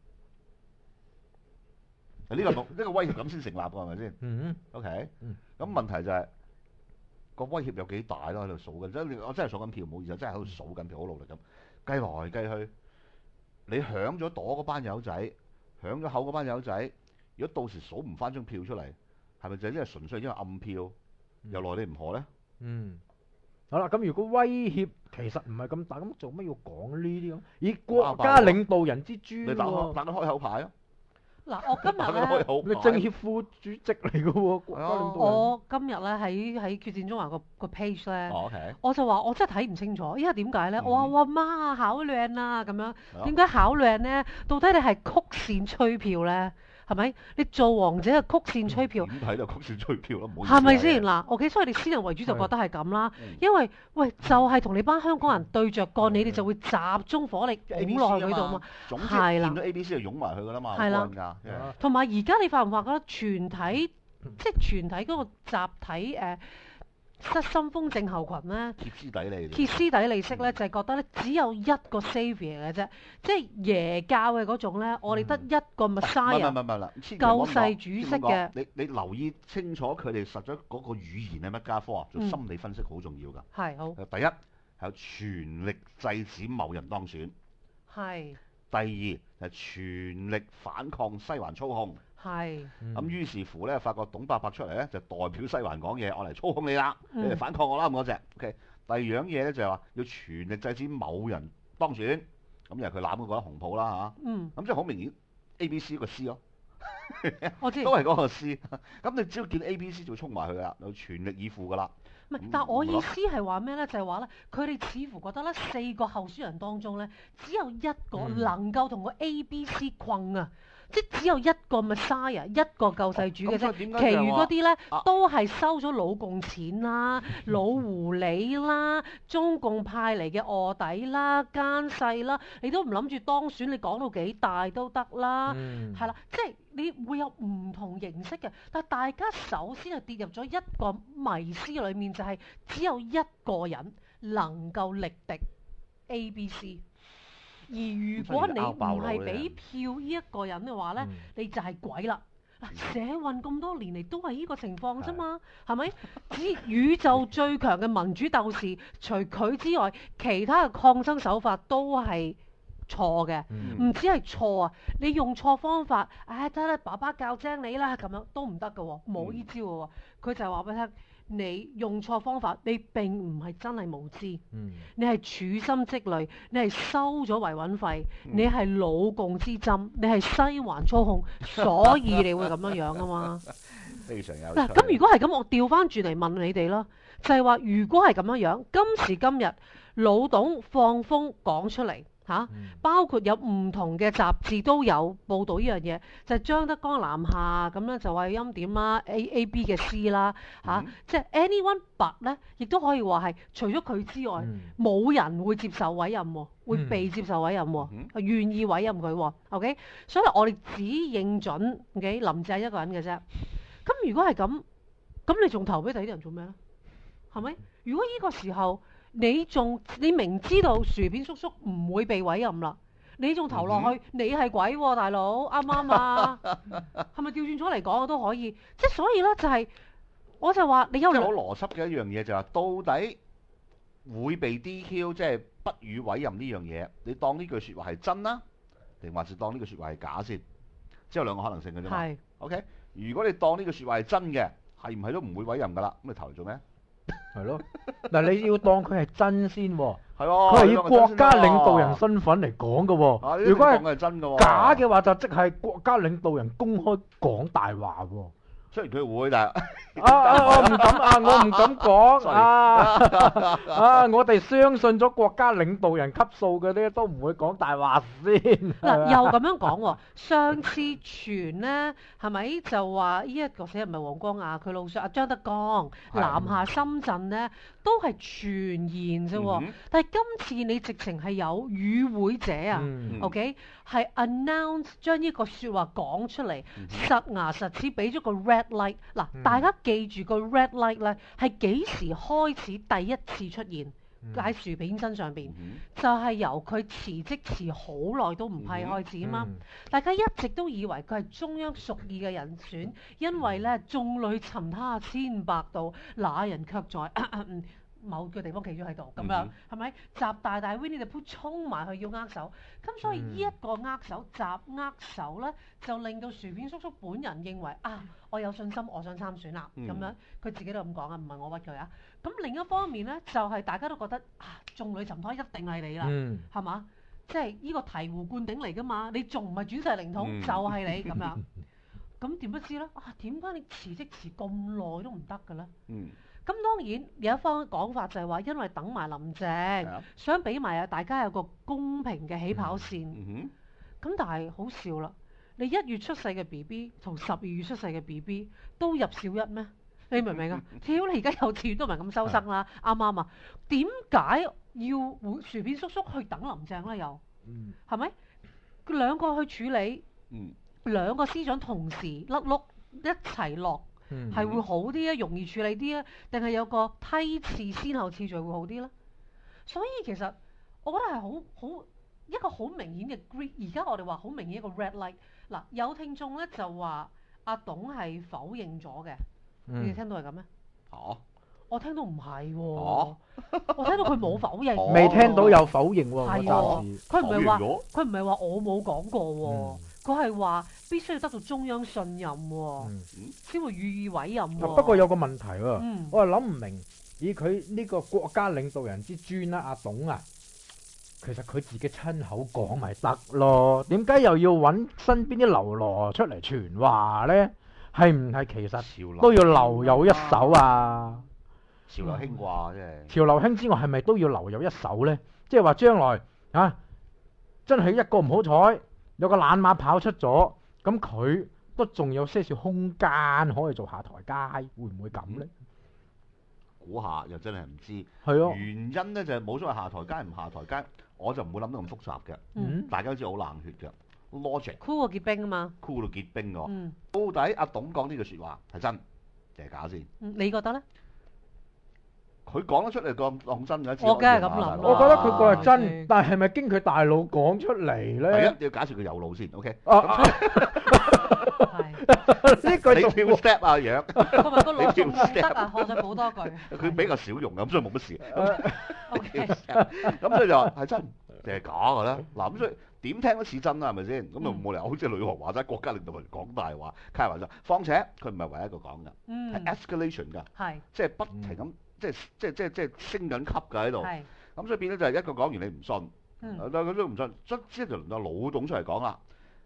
呢個威脅咁先成立㗎，係咪先？OK。咁問題就係個威脅有幾大咯？喺度數緊，即係我真係數緊票，唔好意思，真係喺度數緊票，好努力咁計來計去。你響咗朵嗰班友仔，響咗口嗰班友仔，如果到時數唔翻張票出嚟，係咪就因為純粹因為暗票又奈你唔何咧？ 好啦，咁如果威脅其實唔係咁大，咁做乜要講呢啲咁？以國家領導人之尊， 你打開口牌啊！ 嗱，我今日咧， 你政協副主席嚟嘅喎，國家領導人。 我今日咧喺決戰中環個 page 咧，我就話我真係睇唔清楚，因為點解咧？我話哇媽考靚啊咁樣，點解考靚咧？到底你係曲線吹票咧？係咪？你做王者係曲線吹票？ 點睇就曲線吹票咯， 係咪先？嗱，OK，所以你先入為主就覺得係咁啦。因為喂，就係同你班香港人對着幹，你哋就會集中火力擁落去嗰度嘛。係啦， 見到 ABC 就擁埋去㗎啦嘛。 係啦，同埋而家你發唔發覺得全體即係全體嗰個集體失心瘋症候群咧，歇斯底里式咧，就係覺得咧只有一個 saviour 嘅啫，即係耶教嘅嗰種咧，我哋得一個 Messiah，救世主式嘅。 你留意清楚佢哋實咗嗰個語言係乜家科啊？做心理分析好重要㗎。 係好。 第一係全力制止某人當選。 係。 第二係全力反抗西環操控。 係。 咁於是乎咧，發覺董伯伯出嚟咧，就代表西環講嘢，我嚟操控你啦，你嚟反抗我啦咁嗰隻。OK。第二樣嘢咧就係話要全力制止某人當選，咁又係佢攬嗰個紅袍啦嚇。咁即係好明顯 ABC 個 C 咯。 我知。 都係嗰個 C。咁你只要見 ABC 就衝埋去啦，就全力以赴㗎啦。 唔係，但係我意思係話咩咧？就係話咧，佢哋似乎覺得咧，4個候選人當中咧，只有一個能夠同個 ABC 困啊。即只有一個 Messiah，一個救世主嘅啫，其餘嗰啲咧都係收咗老共錢啦、老狐狸啦、中共派嚟嘅臥底啦、奸細啦，你都唔諗住當選，你講到幾大都得啦，係啦，即係你會有唔同形式嘅，但係大家首先係跌入咗一個迷思裏面，就係只有一個人能夠力敵 ABC。而如果你唔係俾票呢一個人嘅話咧，你就係鬼啦！社運咁多年嚟都係呢個情況啫嘛，係咪？只宇宙最強嘅民主鬥士，除佢之外，其他嘅抗爭手法都係錯嘅，唔止係錯啊！你用錯方法，得啦，爸爸教精你啦，咁樣都唔得㗎喎，冇呢招㗎喎，佢就係話俾你聽。你用錯方法，你並唔係真係無知，你係處心積慮，你係收咗維穩費，你係老共之針，你係西環操控，所以你會咁樣啊嘛。 非常有。 嗱，咁如果係咁，我調翻轉嚟問你哋啦，就係話如果係咁樣，今時今日老董放風講出嚟， 包括有唔同嘅雜誌都有報導呢樣嘢，就係張德江南下咁樣就話欽點啦，A B 嘅 C 啦即係 anyone but 咧，亦都可以話係除咗佢之外，冇人會接受委任喎，會被接受委任喎，願意委任佢喎，OK， 所以我哋只認準 OK 林鄭一個人嘅啫。咁如果係咁，咁你仲投俾第啲人做咩咧？係咪？如果呢個時候你明知道薯片叔叔唔會被委任啦，你仲投落去，你係鬼喎，大佬啱唔啱啊？係咪調轉咗嚟講都可以？即係所以咧，就係我就話你有即係好邏輯嘅一樣嘢就係到底會被 DQ， 即係不予委任呢樣嘢，你當呢句説話係真啦，定還是當呢句説話係假先？只有兩個可能性嘅啫嘛。係。OK， 如果你當呢句説話係真嘅，係唔係都唔會委任㗎啦？咁你投嚟做咩？係咯，嗱你要當佢係真先喎， 係喎， 佢係以國家領導人身份嚟講嘅喎，如果係真嘅喎， 假嘅話就即係國家領導人公開講大話喎。 雖然佢會，但係我唔敢我唔敢講我哋相信咗國家領導人級數嘅咧，都唔會講大話先。 嗱，又咁樣講喎，上次傳呢係咪就話呢一個死人唔係黃光亞，佢老實張德江南下深圳呢都係傳言啫，但係今次你直情係有與會者OK 係 announce 將呢個説話講出嚟，實牙實齒俾咗個 red light。嗱，大家記住個 red light 咧係幾時開始第一次出現喺薯片身上邊？就係由佢辭職遲好耐都唔批開始啊嘛！大家一直都以為佢係中央屬意嘅人選，因為咧眾裏尋他千百度，那人卻在某個地方企咗喺度咁樣，係咪？習大大 Winnie the Pooh 衝埋去要握手，咁所以呢一個握手習握手咧，就令到薯片叔叔本人認為我有信心，我想參選啦，咁樣佢自己都咁講啊，唔係我屈佢啊。咁另一方面咧，就係大家都覺得眾裏尋他一定係你啦，係嘛？即係呢個醍醐灌頂嚟㗎嘛，你仲唔係轉世靈童，就係你咁樣。咁點不知咧？點解你辭職遲咁耐都唔得嘅咧？咁當然有一方講法就係話，因為等埋林鄭，想俾埋大家有個公平嘅起跑線。咁但係好笑啦，你1月出世嘅 BB 同12月出世嘅 BB 都入小一咩？你明唔明啊？屌你而家幼稚園都唔係咁收生啦，啱唔啱啊？點解要薯片叔叔去等林鄭咧？又係咪？兩個去處理，兩個司長同時甩碌一齊落。係會好啲啊，容易處理啲啊，定係有個梯次先後次序會好啲咧？所以其實我覺得係好一個好明顯嘅 green。而家我哋話好明顯一個 red light。嗱，有聽眾咧就話阿董係否認咗嘅，你哋聽到係咁咩？我聽到唔係喎，我聽到佢冇否認， 未聽到有否認喎。 係喎，佢唔係話我冇講過喎。佢係話必須要得到中央信任喎，先會予以委任喎。 不過有個問題喎，我係諗唔明，以佢呢個國家領導人之尊啦，阿董其實佢自己親口講咪得咯，點解又要揾身邊啲流羅出嚟傳話呢？係唔係其實都要留有一手啊？ 潮流興啩，即係潮流興之外，係咪都要留有一手呢？即係話將來真係一個唔好彩，有個懶馬跑出咗，咁佢都仲有些少空間可以做下台階，會唔會咁呢？ 估下又真係唔知。 係啊， 原因呢就係冇所謂下台階唔下台階，我就唔會諗得咁複雜嘅。大家都知好冷血嘅 logic。 酷過結冰啊嘛。 酷到結冰㗎。到底阿董講呢句説話係真定係假先？ 你覺得呢？ 佢講得出嚟咁真嘅， 我梗係咁諗。 我覺得佢個係真，但係咪經佢大腦講出嚟咧？ 係啊，要假設佢有腦先。OK。 呢句你跳 step 啊，楊。 佢話個腦仲唔得啊？我再補多句。 佢比較少用咁，所以冇乜事。OK。咁所以就話係真定係假嘅咧？嗱，咁所以點聽都似真啦，係咪先？咁啊冇理由好似女王話齋，國家領導人講大話，開玩笑。況且佢唔係唯一一個講㗎，係 escalation 㗎，即係不停咁。即係升緊級㗎喺度，咁所以變咗就係一個講完你唔信，但係佢都唔信，即係就輪到老董出嚟講啦。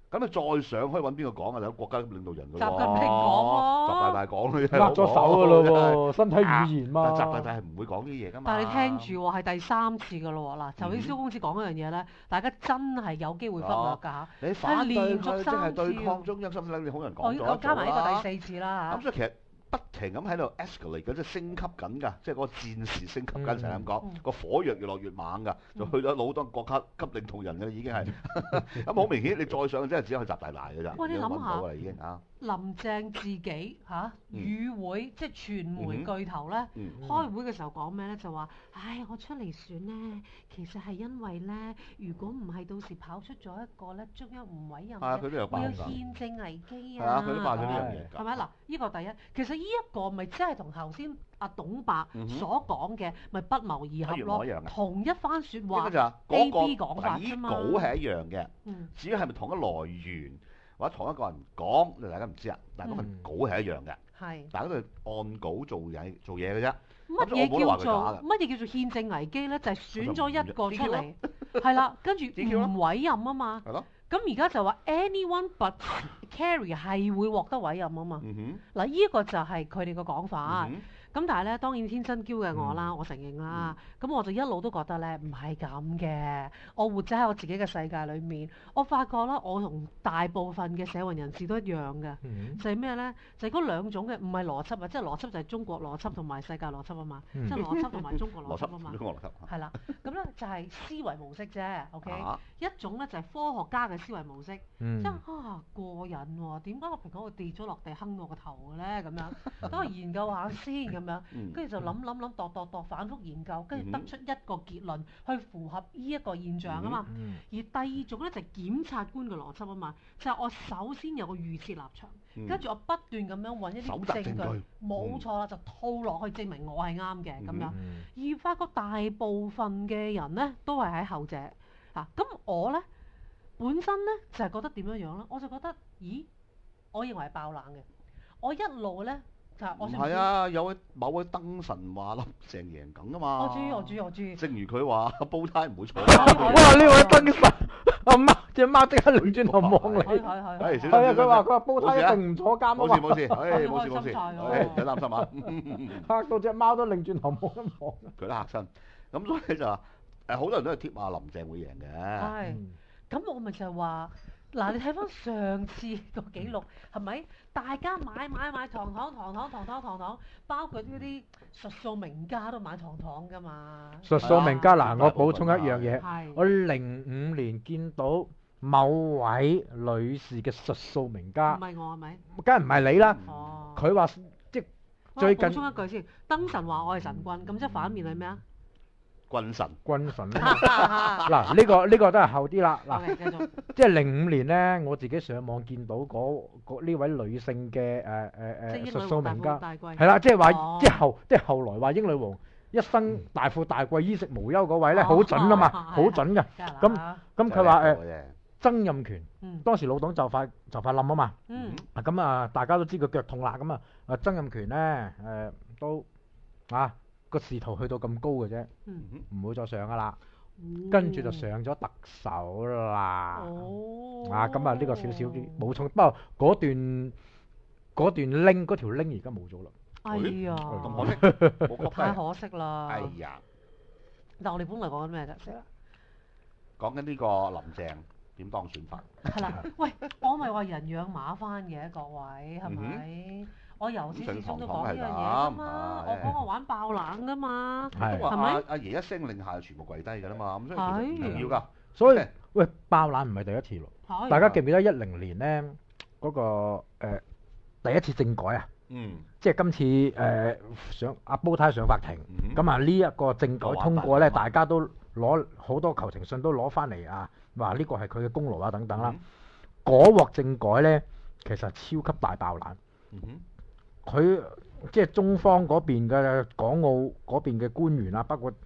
咁你再上可以揾邊個講啊？有國家領導人㗎喎， 習近平講喎， 習大大講嘅啫， 握咗手㗎咯喎，身體語言嘛。 但習大大係唔會講啲嘢㗎嘛。 但係你聽住喎，係第3次㗎咯喎。嗱，頭先蕭公子講嗰樣嘢咧，大家真係有機會忽略㗎嚇。 你反對連續佢即係對 3次抗中央心理，你好多人講咗我加埋呢個啦。 第4次啦嚇。 咁所以其實不停咁喺度 escalate 緊，即係升級緊㗎，即係嗰個戰事升級緊，成日咁講，個火藥越落越猛㗎，就去到好多國家級領導人嘅已經係，咁好明顯你再上真係只有去習大大㗎咋， 喂，你諗下到啦已經啊。 林鄭自己嚇與會即係傳媒巨頭咧，開會嘅時候講咩咧？就話：唉，我出嚟選咧，其實係因為咧，如果唔係到時跑出咗一個咧，中央唔委任嘅，會有憲政危機啊！ 係啊，佢都爆咗呢樣嘢㗎。 係咪嗱？呢個第一，其實呢一個咪即係同頭先阿董伯所講嘅咪不謀而合咯，同一番説話，A B 講法啫嘛。 稿係一樣嘅，至於係咪同一來源？或者同一個人講，大家唔知啊。但係嗰份稿係一樣嘅，大家都係按稿做嘢嘅啫。 乜嘢叫做憲政危機咧？就係選咗一個出嚟，係啦，跟住唔委任啊嘛。係咯。咁而家就話 anyone but Kerry 係會獲得委任啊嘛。嗱，呢個就係佢哋個講法。咁但係咧，當然天真嬌嘅我啦，我承認啦。咁我就一路都覺得咧唔係咁嘅。我活喺我自己嘅世界裏面，我發覺啦，我同大部分嘅社運人士都一樣嘅，就係咩咧？就係嗰兩種嘅，唔係邏輯啊，即係邏輯就係中國邏輯同埋世界邏輯啊嘛，即係邏輯同埋中國邏輯啊嘛。係啦，咁咧就係思維模式啫。OK，一種咧就係科學家嘅思維模式，即係過癮喎，點解個蘋果會跌咗落地坑我個頭嘅咧？咁樣等我研究下先咁樣，跟住就諗度，反覆研究，跟住得出一個結論，去符合呢一個現象啊嘛。而第二種咧就係檢察官嘅邏輯啊嘛，就係我首先有個預設立場，跟住我不斷咁樣揾一啲證據，冇錯啦，就套落去證明我係啱嘅咁樣。而發覺大部分嘅人咧都係喺後者啊。咁我咧本身咧就係覺得點樣樣咧？我就覺得，咦，我認為係爆冷嘅。我一路咧。唔係啊，有某位燈神話林鄭贏緊㗎嘛。 我知。 正如佢話，煲呔唔會坐。 哇！呢位燈神，阿媽隻貓即刻擰轉頭望你。係啊，佢話煲呔一定唔坐監啊嘛。 冇事，冇事，唔使擔心啊。 嚇到隻貓都擰轉頭望一望。 佢都嚇親。咁所以就話好多人都係貼話林鄭會贏嘅。 係。咁我咪就係話。嗱，你睇翻上次個記錄係咪？大家買堂，包括嗰啲術數名家都買堂㗎嘛。 術數名家嗱，我補充一樣嘢，我05年見到某位女士嘅術數名家， 唔係我係咪？ 梗係唔係你啦？佢話即最近。 補充一句先，燈神話我係神棍，咁即係反面係咩啊？ 軍神嗱，呢個都係後啲啦。嗱，即係05年咧，我自己上網見到呢位女性嘅術數名家，係啦，即係話即係後來話英女王一生大富大貴、衣食無憂嗰位咧，好準啊嘛，好準㗎。咁佢話曾蔭權當時老黨就快冧啊嘛。咁啊，大家都知佢腳痛啦。咁啊，曾蔭權咧都個仕途去到咁高嘅啫，唔會再上噶啦。跟住就上咗特首啦。咁啊呢個少少啲補充，不過嗰段拎嗰條拎而家冇咗啦。 哎呀， 咁可惜， 太可惜啦。 哎呀， 但我哋本來講緊咩啫？ 講緊呢個林鄭點當選法。 係啦，喂，我咪話人養馬翻嘅各位，係咪？我由始至終都講呢樣嘢㗎嘛，我講我玩爆冷㗎嘛， 係咪？阿爺一聲令下就全部跪低㗎啦嘛，咁所以其實唔要㗎。 所以喂，爆冷唔係第一次咯。大家記唔記得10年咧嗰個第一次政改啊？即係今次上阿煲呔上法庭，咁啊呢一個政改通過咧，大家都攞好多求情信都攞翻嚟啊，話呢個係佢嘅功勞啊等等啦。嗰鑊政改咧，其實超級大爆冷。佢即係中方嗰邊嘅港澳嗰邊嘅官員啊，包括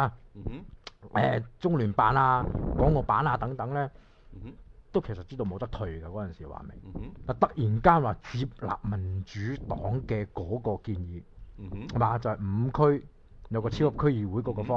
中聯辦啊、港澳辦啊等等咧，都其實知道冇得退嘅嗰陣時話明。突然間話接納民主黨嘅嗰個建議，係嘛？就係5區有個超級區議會嗰個方案。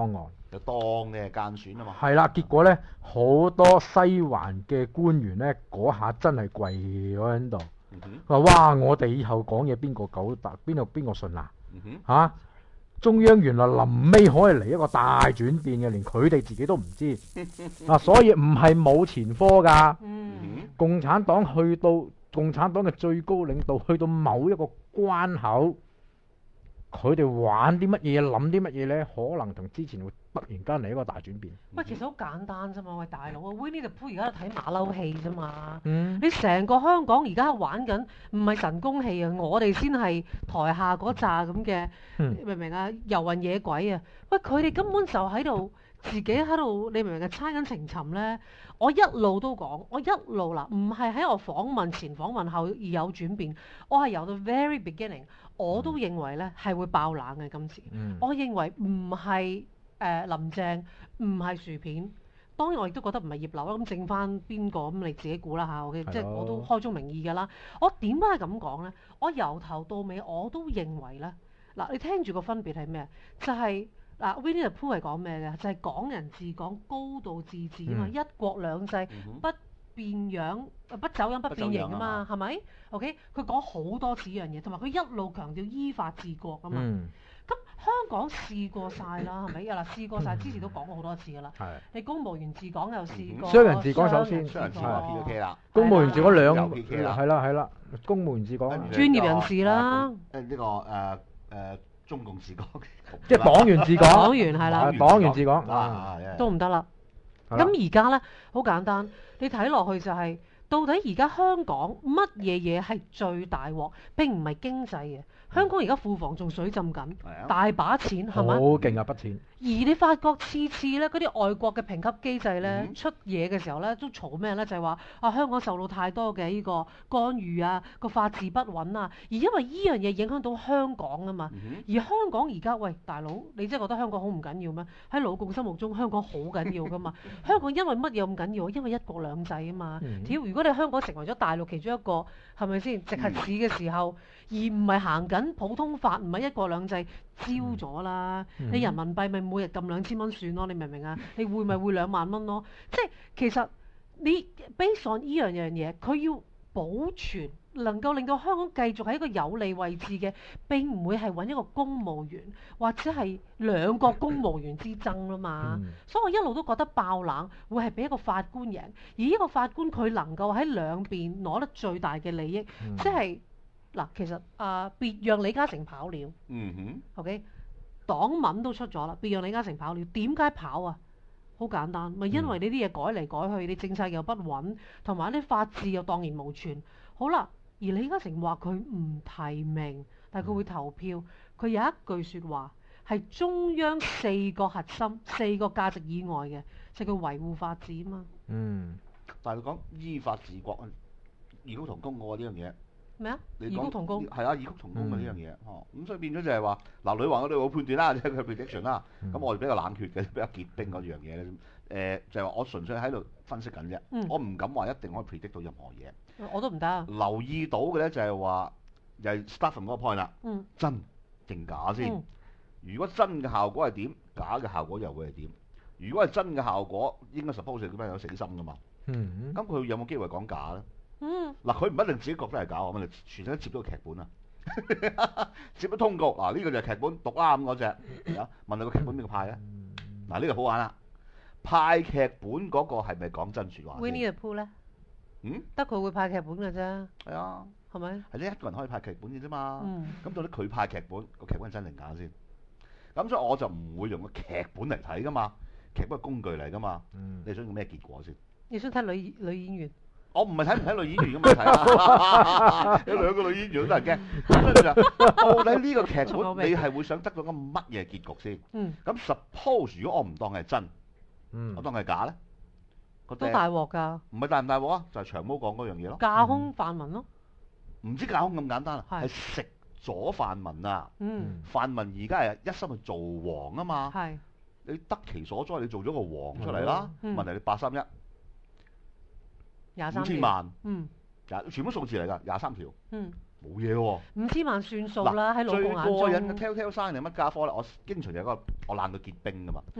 就當你係間選啊嘛。 係啦，結果咧好多西環嘅官員咧嗰下真係跪咗喺度，佢話：哇！我哋以後講嘢邊個狗達，邊個信啊？嚇！中央原來臨尾可以嚟一個大轉變嘅，連佢哋自己都唔知啊！所以唔係冇前科㗎。共產黨嘅最高領導去到某一個關口，佢哋玩啲乜嘢、諗啲乜嘢呢？可能同之前會突然間嚟一個大轉變。 喂，其實好簡單啫嘛，喂大佬啊，Winnie the Pooh 而家睇馬騮戲啫嘛。你成個香港而家玩緊，唔係神功戲啊，我哋先係台下嗰扎咁嘅，明唔明啊？遊魂野鬼啊！喂，佢哋根本就喺度自己喺度，你明唔明啊？猜緊情尋呢。我一路都講，我一路啦，唔係喺我訪問前訪問後而有轉變，我係由到 very beginning， 我都認為呢係會爆冷嘅今次。我認為唔係林鄭，唔係薯片。當然我亦都覺得唔係葉劉啦，咁剩翻邊個咁你自己估啦嚇。我即係我都開宗明義㗎啦。我點解係咁講呢？我由頭到尾我都認為呢，嗱你聽住個分別係咩？就係、Winnie the Pooh 係講咩嘅？就係、港人治港、高度自治啊嘛，一國兩制，不變樣、不走樣、不變形啊嘛，係咪？OK，佢講好多次呢樣嘢，同埋佢一路強調依法治國啊嘛。咁香港試過晒啦，係咪？嗱，試過晒，之前都講過好多次㗎啦。你公務員治港又試過， 商人治港首先， 商人治港 PK 啦， 公務員治港兩係啦，公務員治港， 專業人士啦， 呢個中共治港， 即係黨員治港， 黨員係啦， 黨員治港都唔得啦。咁而家呢，好簡單，你睇落去就係、到底而家香港乜嘢嘢係最大鑊？並唔係經濟嘅。香港而家庫房仲水浸緊，大把錢係咪？ 好勁啊筆錢！ 而你發覺次次咧嗰啲外國嘅評級機制咧出嘢嘅時候咧，都嘈咩咧？就係話香港受到太多嘅呢個干預啊，個法治不穩啊。而因為呢樣嘢影響到香港啊嘛。而香港而家喂大佬，你真係覺得香港好唔緊要咩？喺老共心目中，香港好緊要噶嘛。香港因為乜嘢咁緊要？因為一國兩制啊嘛。如果你香港成為咗大陸其中一個係咪先直轄市嘅時候，而唔係行緊普通法，唔係一國兩制，招咗啦。你人民幣咪每日撳2000蚊算咯，你明唔明啊？你會咪會2萬蚊咯？即係其實你 based on 呢樣嘢，佢要保存能夠令到香港繼續喺一個有利位置嘅，並唔會係揾一個公務員或者係兩個公務員之爭啦嘛。所以我一路都覺得爆冷會係俾一個法官贏，而呢個法官佢能夠喺兩邊攞得最大嘅利益，即係。嗱，其實別讓李嘉誠跑了。OK， 黨文都出咗啦，別讓李嘉誠跑了。點解跑啊？好簡單，咪因為你啲嘢改嚟改去，你政策又不穩，同埋啲法治又蕩然無存。好啦，而李嘉誠話佢唔提名，但係佢會投票。佢有一句説話係中央4個核心、4個價值以外嘅，就叫維護法治啊嘛。 但係佢講依法治國啊，異曲同工喎呢樣嘢。 咩啊？異曲同工係啊，異曲同工嘅呢樣嘢，咁所以變咗就係話嗱，女王我哋冇判斷啦，即係佢 prediction 啦，咁我哋比較冷血嘅，比較結冰嗰樣嘢咧，就係話我純粹喺度分析緊啫，我唔敢話一定可以 predict 到任何嘢。 我都唔得。留意到嘅咧就係話，又係 start from 嗰個 point 啦，真定假先？如果真嘅效果係點，假嘅效果又會係點？如果係真嘅效果，應該 suppose 點解有死心噶嘛？咁佢有冇機會講假咧？嗱，佢唔一定自己覺得係假，我咪全身接咗個劇本啊，接咗通告，嗱呢個就係劇本讀啦咁嗰隻，問你個劇本邊個派咧？嗱呢個好玩啦，派劇本嗰個係咪講真説話 ？Winnie the Pooh 咧？得佢會派劇本嘅啫。係啊， 係咪？ 係呢一個人可以派劇本嘅啫嘛。咁到底佢派劇本，個劇本係真定假先？咁所以我就唔會用個劇本嚟睇噶嘛，劇本係工具嚟噶嘛。你想用咩結果先？ 你想睇女演員？ 我唔係睇唔睇女演員咁問題啊！有2個女演員都係驚，咁所以就到底呢個劇本你係會想得到個乜嘢結局先？咁 suppose 如果我唔當係真，我當係假咧， 都大鑊㗎。 唔係大唔大鑊啊？就係長毛講嗰樣嘢咯。 架空泛民咯， 唔知架空咁簡單啊，係食咗泛民啊！泛民而家係一心去做王啊嘛。係你得其所在，你做咗個王出嚟啦。問題你831。5000萬，全部數字嚟㗎，23條，冇嘢喎。 5000萬算數啦，喺老公眼中。 最過癮嘅 telltale sign 係乜家科咧？我經常有個我爛到結冰㗎嘛。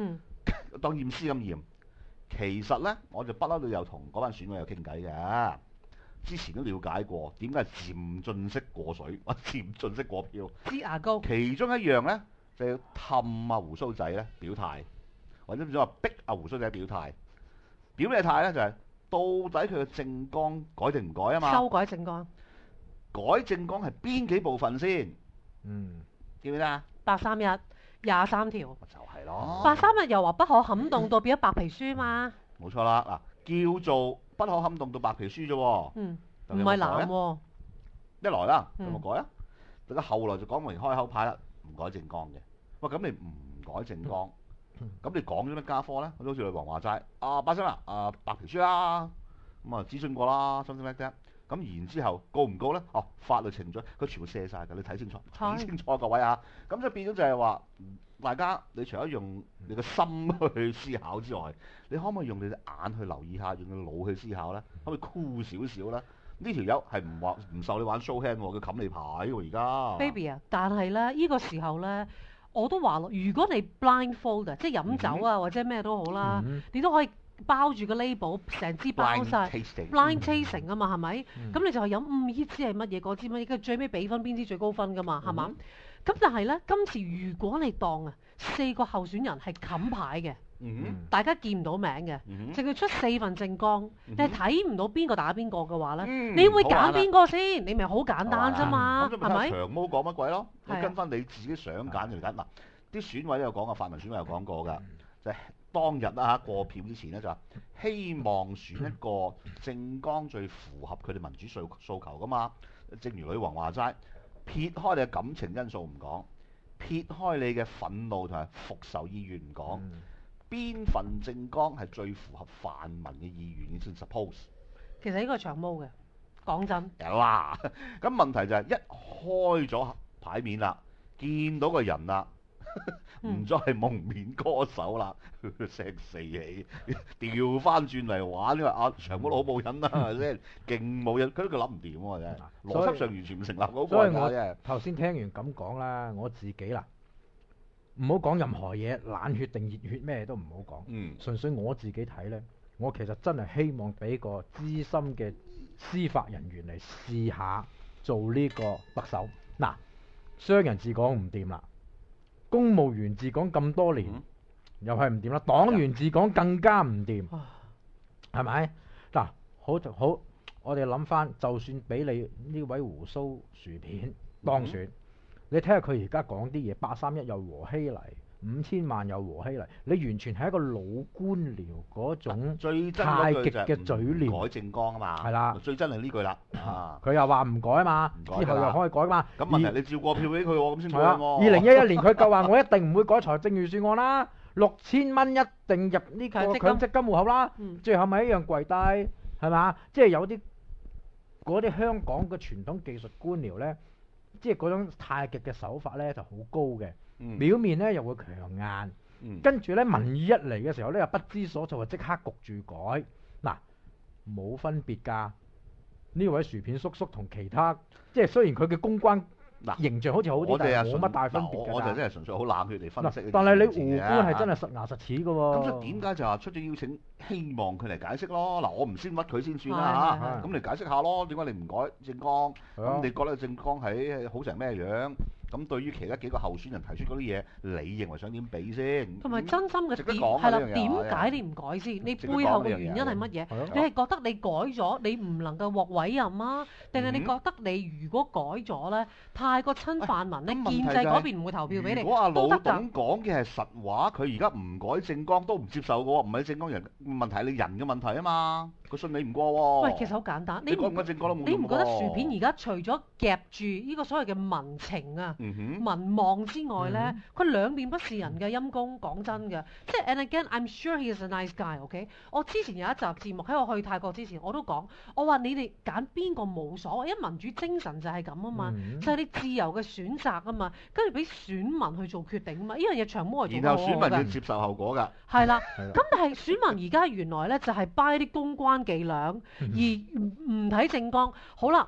當驗屍咁驗。其實咧，我就不嬲都有同嗰班選委有傾偈嘅。之前都了解過點解漸進式過水或漸進式過票。 擠牙膏。 其中一樣咧就要氹阿胡鬚仔咧表態，或者點講話逼阿胡鬚仔表態。表咩態咧？就係、到底佢嘅政綱改定唔改啊嘛？ 修改政綱。 改政綱係邊幾部分先？記唔記得啊 831 23條。 就係咯。 831又話不可撼動到變咗白皮書嘛？ 冇錯啦，嗱，叫做不可撼動到白皮書啫喎。 唔係藍喎。 一來啦，有冇改啊？大家後來就講明開口派啦，唔改政綱嘅。喂，咁你唔改政綱，咁你講咗咩家科咧？好似女王話齋，巴生啊，白皮書啦，咁啊諮詢過啦，something like that。咁然之後告唔告咧？法律程序佢全部卸晒㗎，你睇清楚，睇清楚各位啊！咁就變咗就係話，大家你除咗用你個心去思考之外，你可唔可以用你隻眼去留意下，用你腦去思考咧？可唔可以酷少少咧？呢條友係唔受你玩 show hand 喎，佢冚你牌喎而家。 Baby 啊，但係咧，呢個時候咧，我都話咯，如果你 blindfold 即係飲酒啊或者咩都好啦，你都可以包住個 label， 成支包晒 blind tasting 啊嘛，係咪？咁你就係飲呢支係乜嘢，嗰支乜嘢，跟住最尾比分邊支最高分噶嘛，係嘛？咁但係咧，今次如果你當4個候選人係冚牌嘅，大家見唔到名嘅，淨係出4份政綱，你係睇唔到邊個打邊個嘅話咧，你會揀邊個先？你咪好簡單啫嘛，係咪？ 長毛講乜鬼咯？你跟翻你自己想揀就揀。嗱，啲選委都有講過，泛民選委有講過㗎，就係當日啦過票之前咧就話希望選一個政綱最符合佢哋民主訴求㗎嘛。正如女王話齋，撇開你嘅感情因素唔講，撇開你嘅憤怒同埋復仇意願唔講，邊份政綱係最符合泛民嘅意願先 suppose？ 其實呢個係長毛嘅，講真。 嗱，咁問題就係一開咗牌面啦，見到個人啦。唔再係蒙面歌手啦，聲死起，調翻轉嚟玩，因為長毛好冇癮啦，係咪先？勁冇癮，佢都諗唔掂喎，真係邏輯上完全唔成立嗰個。 所以我頭先聽完咁講啦，我自己啦，唔好講任何嘢，冷血定熱血咩都唔好講。純粹我自己睇呢，我其實真係希望俾個資深嘅司法人員嚟試下做呢個特首。嗱，商人治港唔掂啦。公務員治港咁多年，又係唔掂啦。黨員治港更加唔掂，係咪？嗱，好，我哋諗翻，就算俾你呢位胡鬚薯片當選，你睇下佢而家講啲嘢，831又和稀泥，5000萬又和稀泥，你完全係一個老官僚嗰種太極嘅嘴臉。 改政綱啊嘛， 係啦， 最真係呢句啦。 佢又話唔改啊嘛，之後又可以改嘛。 咁問題你照過票俾佢喎，咁先改喎。 2011年佢夠話我一定唔會改財政預算案啦，6000蚊一定入呢個強積金戶口啦。最後咪一樣跪低，係嘛？即係有啲嗰啲香港嘅傳統技術官僚呢，即係嗰種太極嘅手法呢就好高嘅，表面呢又會強硬，跟住呢民意一嚟嘅時候呢又不知所措，就即刻焗住改。嗱，冇分別㗎。呢位薯片叔叔同其他，即係雖然佢嘅公關形象好似好啲，但係冇乜大分別㗎。 我哋真係純粹好冷血嚟分析。 但係你胡官係真係實牙實齒㗎喎。 咁所以點解就話出咗邀請，希望佢嚟解釋咯？嗱，我唔先屈佢先算啦嚇。咁你解釋下咯，點解你唔改政綱？咁你覺得政綱係好成咩樣？咁對於其他幾個候選人提出嗰啲嘢，你認為想點比先？ 同埋真心嘅點係啦，點解你唔改先？你背後嘅原因係乜嘢？你係覺得你改咗，你唔能夠獲委任啊？定係你覺得你如果改咗咧，太過親泛民咧，建制嗰邊唔會投票俾你？ 如果阿老董講嘅係實話，佢而家唔改政綱都唔接受嘅喎，唔係政綱人問題，係你人嘅問題啊嘛。佢信你唔過喎。 喂，其實好簡單，你唔覺得薯片而家除咗夾住呢個所謂嘅民情啊？民望之外咧，佢兩邊不是人嘅陰公，講真嘅，即係 and again，I'm sure he is a nice guy，OK？我之前有一集節目喺我去泰國之前，我都講，我話你哋揀邊個冇所謂，因為民主精神就係咁啊嘛，就係你自由嘅選擇啊嘛，跟住俾選民去做決定啊嘛，呢樣嘢長毛係做得好好嘅。然後選民要接受後果㗎。係啦，咁但係選民而家原來咧就係 buy 啲公關伎倆，而唔睇政綱。好啦。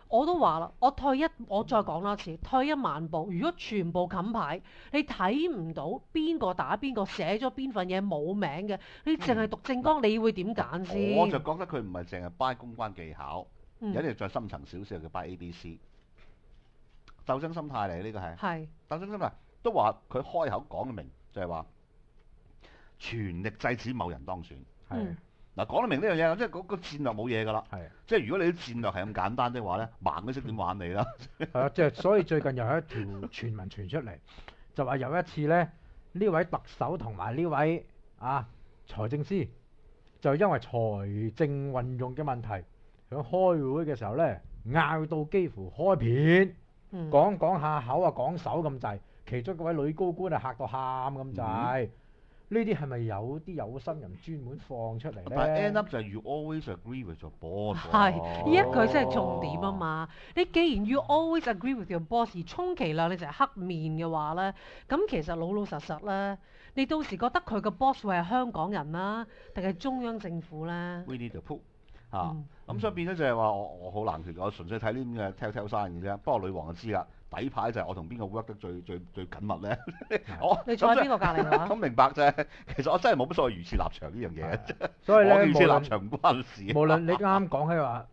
我都話啦，我再講多次，退一萬步，如果全部冚牌，你睇唔到邊個打邊個，寫咗邊份嘢冇名嘅，你淨係讀政綱，你會點揀先？ 我就覺得佢唔係淨係 buy 公關技巧，有啲再深層少少嘅 buy ABC。鬥爭心態嚟呢個係。係。鬥爭心態都話佢開口講嘅明，就係話全力制止某人當選。係。嗱，講得明呢樣嘢，即係嗰個戰略冇嘢㗎啦。係，即係如果你啲戰略係咁簡單的話咧，盲都識點玩你啦。 係啊，即係所以最近又有一條傳聞傳出嚟，就話有一次咧，呢位特首同埋呢位財政司就因為財政運用嘅問題，響開會嘅時候咧，拗到幾乎開片，講下口講手咁滯，其中嗰位女高官嚇到喊咁滯。呢啲係咪有啲有心人專門放出嚟咧？ 但係 end up 就係 you always agree with your boss。 係，呢一句先係重點啊嘛！你既然 you always agree with your boss，而充其量你就係黑面嘅話咧，咁其實老實咧，你到時覺得佢個 boss 會係香港人啦，定係中央政府咧 ？We need to put 咁所以變咗就係話我好難決，我純粹睇呢啲嘅 tell 生意啫。不過女王就知啦。底牌就係我同邊個 work 得最緊密咧？ 你坐喺邊個隔離啊？ 咁明白啫。其實我真係冇乜所謂預設立場呢樣嘢。 所以咧， 我預設立場唔關事。 無論你啱啱講起話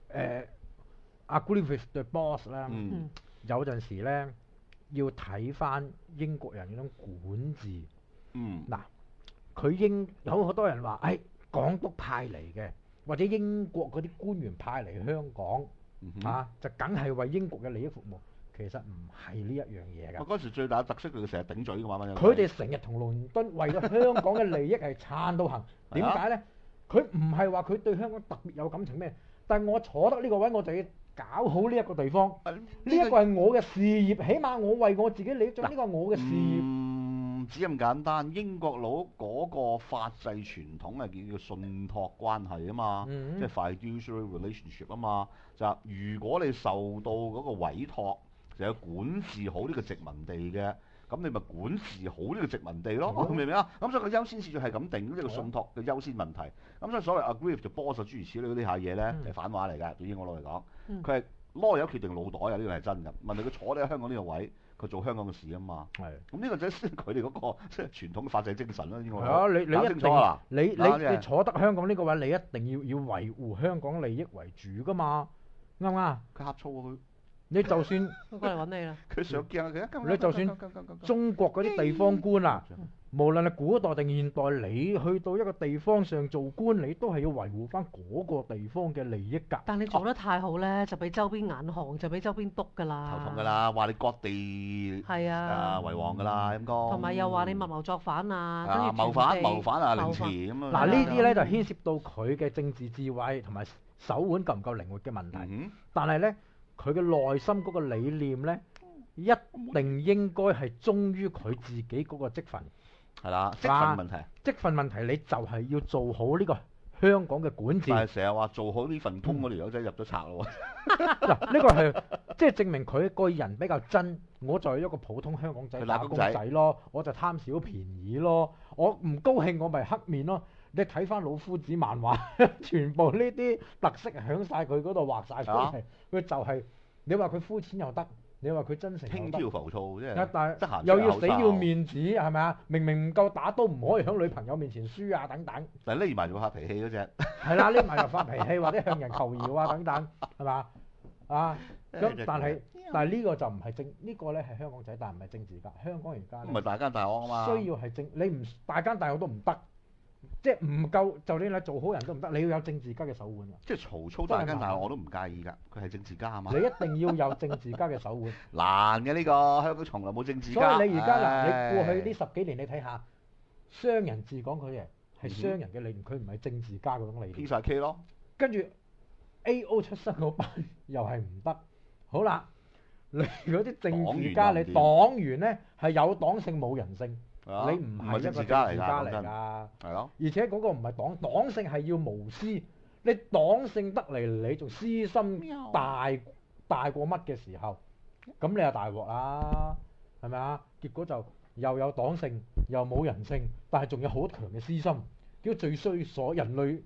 agree with the boss 咧，有陣時咧要睇翻英國人嗰種管治。嗱，佢有好多人話，港督派嚟嘅，或者英國嗰啲官員派嚟香港，就梗係為英國嘅利益服務。其實唔係呢一樣嘢㗎。 嗰時最大嘅特色，佢成日頂嘴㗎嘛。 佢哋成日同倫敦為咗香港嘅利益係撐到行。點解呢？佢唔係話佢對香港特別有感情咩？但係我坐得呢個位，我就要搞好呢一個地方。呢一個係我嘅事業，起碼我為我自己利益，呢個係我嘅事業。 唔止咁簡單，英國佬嗰個法制傳統係叫信託關係啊嘛，即係 fiduciary relationship 啊嘛。就如果你受到嗰個委託，就有管治好呢個殖民地嘅，咁你咪管治好呢個殖民地咯，明唔明啊？咁所以個優先次序係咁定，呢個信託嘅優先問題。咁所以所謂 agree with the boss 諸如此類嗰啲下嘢咧，係反話嚟㗎。對英國佬嚟講，佢係攞有決定腦袋啊，呢個係真㗎。問題佢坐喺香港呢個位，佢做香港嘅事啊嘛。係。咁呢個就係佢哋嗰個即係傳統嘅法制精神啦。英國佬。 你一定你坐得香港呢個位，你一定要維護香港利益為主㗎嘛，啱唔啱？ 佢呷醋啊佢。 你就算過嚟揾你啦， 佢上鏡佢你就算中國嗰啲地方官啊，無論係古代定現代，你去到一個地方上做官，你都係要維護翻嗰個地方嘅利益㗎。 但你做得太好咧，就俾周邊眼紅，就俾周邊督㗎啦。 頭痛㗎啦，話你割地為王㗎啦，咁講。 同埋又話你密謀作反啊，跟住謀反啊，凌遲咁啊。 嗱呢啲咧就牽涉到佢嘅政治智慧同埋手腕夠唔夠靈活嘅問題。但係咧。佢嘅內心嗰個理念呢，一定應該係忠於佢自己嗰個職份， 係啦，職份問題。 職份問題，你就係要做好呢個香港嘅管治。 但係成日話做好呢份工嗰條友仔入咗賊咯喎。 嗱，呢個係即係證明佢個人比較真。我就係一個普通香港仔打工仔咯，我就貪小便宜咯，我唔高興我咪黑面咯。你睇翻老夫子漫畫，全部呢啲特色響晒佢嗰度畫晒出嚟，佢就係你話佢膚淺又得，你話佢真誠又得， 輕佻浮躁即係，但係又要死要面子係咪啊？明明唔夠打都唔可以響女朋友面前輸啊等等。 但係匿埋就發脾氣嗰隻。 係啦，匿埋就發脾氣或者向人求饒啊等等，係嘛？咁但係呢個就唔係呢個咧係香港仔，但係唔係政治家。香港而家唔係大奸大惡啊嘛。 需要係你唔大奸大惡都唔得。即係唔夠，就算你做好人都唔得，你要有政治家嘅手腕啊！ 即係曹操大奸大惡我都唔介意㗎，佢係政治家啊嘛。 你一定要有政治家嘅手腕。 難嘅呢個，香港從來冇政治家。 所以你而家嗱，你過去呢10幾年你睇下，商人治港佢係商人嘅理念，佢唔係政治家嗰種理念。 P 晒 K 咯。跟住 A.O. 出身嗰班又係唔得。好啦，你嗰啲政治家，你黨員咧係有黨性冇人性。你唔係一個政治家嚟㗎，係咯。而且嗰個唔係黨性係要無私，你黨性得嚟，你仲私心大過乜嘅時候，咁你就大鑊啦，係咪啊？結果就又有黨性，又冇人性，但係仲有好強嘅私心，叫最衰人類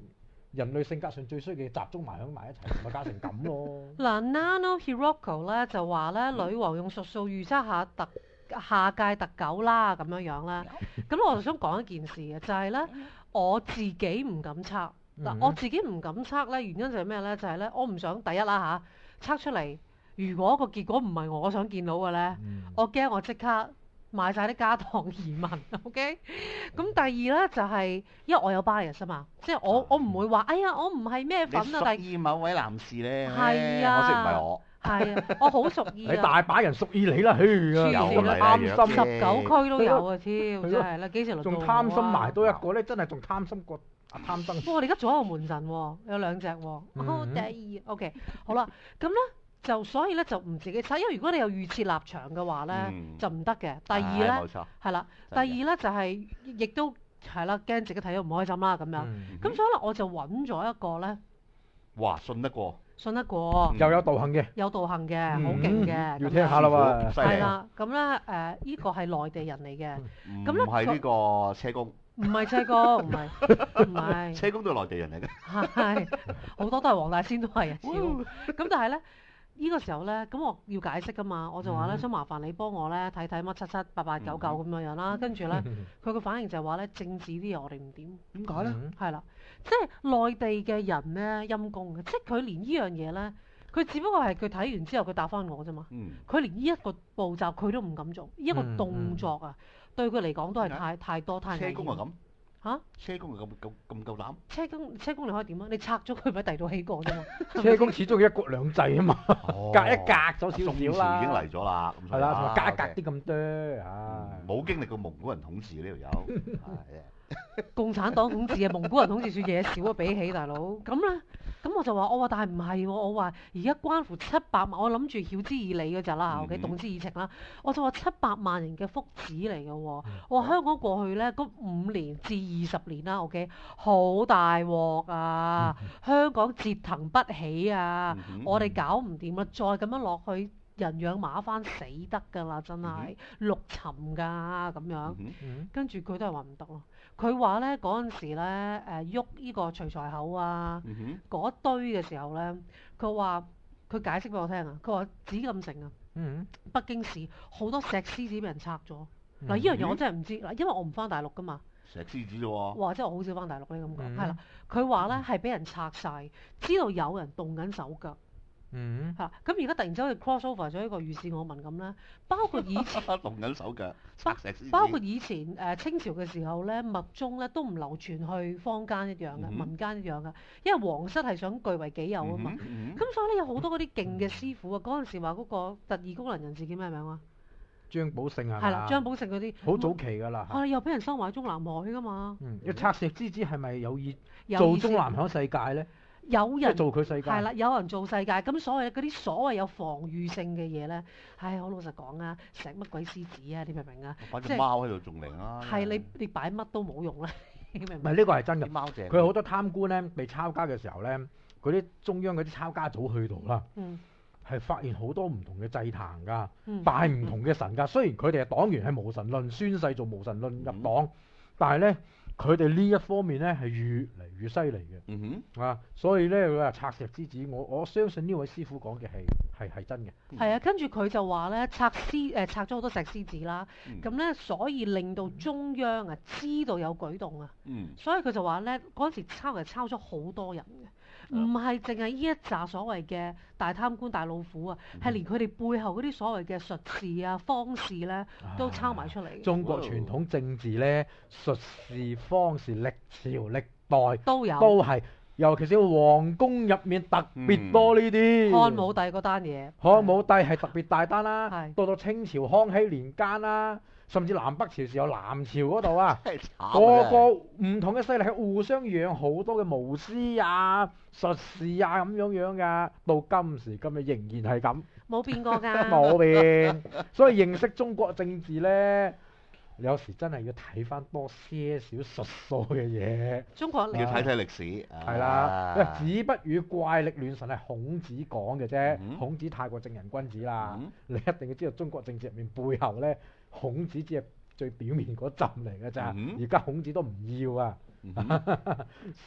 人類性格上最衰嘅集中埋一齊，咪搞成咁咯。 嗱，Nano Hiroko 咧就話咧，女王用術數預測下屆特狗啦，咁樣啦。咁我就想講一件事嘅，就係咧我自己唔敢測。嗱，我自己唔敢測咧，原因就係咩咧？就係咧，我唔想第一啦測出嚟，如果個結果唔係我想見到嘅咧，我驚我即刻買晒啲家當移民，OK？咁第二咧就係，因為我有 bias 啊嘛，即係我唔會話，哎呀，我唔係咩粉啊， 但係某位男士咧， 係啊， 可惜唔係我。 係啊，我好屬意啊！ 你大把人屬意你啦， 黐線啦， 貪心 19區都有啊，超真係啦，幾時輪到我啊？ 仲貪心埋多一個咧，真係仲貪心過貪生。 哇！你而家左右門神喎，有2隻喎，好得意。OK， 好啦，咁咧就所以咧就唔自己測，因為如果你有預設立場嘅話咧，就唔得嘅。第二咧係啦，第二咧就係亦都係啦，驚自己睇到唔開心啦咁樣。咁所以咧我就揾咗一個咧， 哇，信得過。 信得過， 又有道行嘅， 有道行嘅，好勁嘅。 要聽下啦喎， 係啦，咁咧依個係內地人嚟嘅，咁咧唔係呢個車公， 唔係車公，唔係， 車公都係內地人嚟嘅， 係好多都係黃大仙都係啊，超咁但係咧。呢個時候咧，咁我要解釋噶嘛，我就話咧，想麻煩你幫我咧睇睇乜778899咁樣啦，跟住咧佢個反應就係話咧，政治啲嘢我哋唔點。 點解咧？ 係啦，即係內地嘅人咧陰公嘅，即係佢連呢樣嘢咧，佢只不過係佢睇完之後佢答翻我啫嘛。佢連呢一個步驟佢都唔敢做，呢一個動作啊，對佢嚟講都係太多太危險。 車公係咁。 嚇！ 車公係咁夠膽？ 車公你可以點啊？你拆咗佢咪第度起過啫嘛？ 車公始終一國兩制啊嘛，隔一隔咗少少啦。 已經嚟咗啦， 係啦，同埋隔一隔啲咁多，唉， 冇經歷過蒙古人統治呢條友，係共產黨統治啊，蒙古人統治算嘢少啊，比起大佬咁咧，咁我就話，我話但係唔係喎，我話而家關乎700萬，我諗住曉之以理嗰陣啦，OK，動之以情啦，我就話700萬人嘅福祉嚟嘅喎，我話香港過去咧嗰5年至20年啦，OK，好大鑊啊，香港折騰不起啊，我哋搞唔掂啦，再咁樣落去。人仰馬翻死得㗎啦，真係陸沉㗎咁樣，跟住佢都係話唔得咯。佢話咧嗰陣時咧喐呢個徐才厚啊嗰堆嘅時候咧，佢話佢解釋俾我聽啊，佢話紫禁城啊，北京市好多石獅子俾人拆咗。嗱呢樣嘢我真係唔知嗱，因為我唔翻大陸㗎嘛。 石獅子啫喎。哇！ 即係我好少翻大陸咧咁講，係啦。佢話咧係俾人拆晒，知道有人動緊手腳。咁而家突然之間 cross over 咗一個如是我聞咁咧，包括以前動緊手腳拆石獅子， 包括以前清朝嘅時候咧，密宗咧都唔流傳去坊間一樣嘅，民間一樣嘅，因為皇室係想據為己有啊嘛。咁所以咧有好多嗰啲勁嘅師傅啊，嗰陣時話嗰個特異功能人士叫咩名啊？ 張寶勝係嘛？ 係啦，張寶勝嗰啲好早期㗎啦。 又俾人收埋中南海㗎嘛。 要拆石獅子係咪有意做中南海世界咧？ 有人做佢世界係啦，有人做世界咁，所謂嗰啲所謂有防禦性嘅嘢咧，唉，我老實講啊，石乜鬼獅子啊，你明唔明啊？ 擺隻貓喺度仲靈啊！ 係你擺乜都冇用啦，你明唔明？ 唔係呢個係真嘅， 貓正。 佢好多貪官咧被抄家嘅時候咧，嗰啲中央嗰啲抄家組去到啦，係發現好多唔同嘅祭壇㗎，拜唔同嘅神㗎。雖然佢哋係黨員係無神論宣誓做無神論入黨，但係咧。佢哋呢一方面咧係越嚟越犀利嘅，所以咧佢話拆石獅子，我相信呢位師傅講嘅係真嘅。 係啊，跟住佢就話咧拆咗好多石獅子啦，咁咧所以令到中央啊知道有舉動啊，所以佢就話咧嗰陣時抄咗好多人嘅，唔係淨係呢一紮所謂嘅大貪官大老虎啊，係連佢哋背後嗰啲所謂嘅術士啊方士咧都抄埋出嚟。 中國傳統政治咧術士方士歷朝歷代都有， 都係，尤其是皇宮入面特別多呢啲。 漢武帝嗰單嘢， 漢武帝係特別大單啦，到清朝康熙年間啦，甚至南北朝時有南朝嗰度啊，個個唔同嘅勢力係互相養好多嘅巫師啊、術士啊咁樣㗎，到今時今日仍然係咁， 冇變過㗎， 冇變。所以認識中國政治咧。有時真係要睇翻多些少術數嘅嘢， 中國要睇睇歷史， 係啦。子不語怪力亂神係孔子講嘅啫，孔子太過正人君子啦。你一定要知道中國政治入面背後咧，孔子只係最表面嗰陣嚟㗎咋。而家孔子都唔要啊。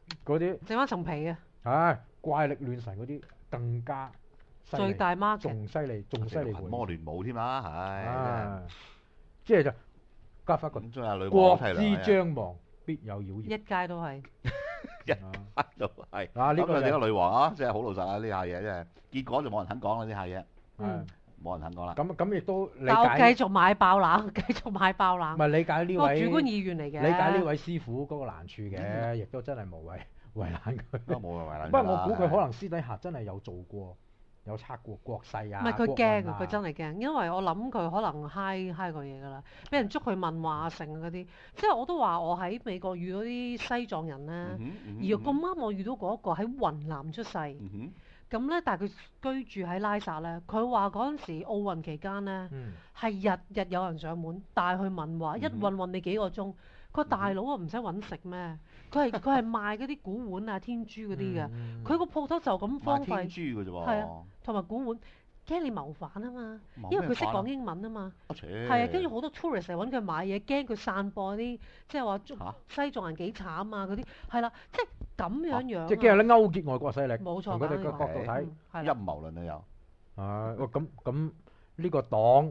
嗰啲， 整翻層皮啊！ 唉，怪力亂神嗰啲更加犀利最大 market 仲犀利，仲犀利群魔亂舞添啦，唉， 即係就加翻個咁仲有女王國睇之將亡，必有妖一孽。 街都係。 一就係啊！呢個咁就點解女王啊？即係好老實啊！呢下嘢真係，結果就冇人肯講啦呢下嘢， 嗯， 冇人肯講啦。 咁亦都理但我解， 繼續買爆冷，繼續買爆冷。 唔係理解呢我主位觀意願嚟嘅。 理解呢位師傅嗰個難處嘅，亦都真係無謂為難佢。 都冇人為難。 不過我估佢可能私底下真係有做過，有測過國勢啊。 唔係佢國驚啊！ 運啊佢真係驚，因為我諗佢可能嗨過嘢㗎啦，俾人捉佢問話成嗰啲，即係我都話我喺美國遇到啲西藏人咧，而咁啱我遇到嗰一個喺雲南出世，咁咧但係佢居住喺拉薩咧，佢話嗰陣時奧運期間咧係日日有人上門帶佢問話，一問你幾個鐘，佢話大佬啊唔使揾食咩？佢係賣嗰啲古碗啊天珠嗰啲嘅，佢個鋪頭就咁荒廢。 天珠嘅啫喎。 係啊，同埋古碗。驚你謀反啊嘛，因為佢識講英文啊嘛，係啊，跟住好多 tourist 嚟揾佢買嘢，驚佢散播啲即係話西藏人幾慘啊嗰啲，係啦，即係咁樣樣。 即係驚有啲勾結外國勢力， 冇錯， 從佢哋嘅角度睇， 陰謀論啊有。 咁呢個黨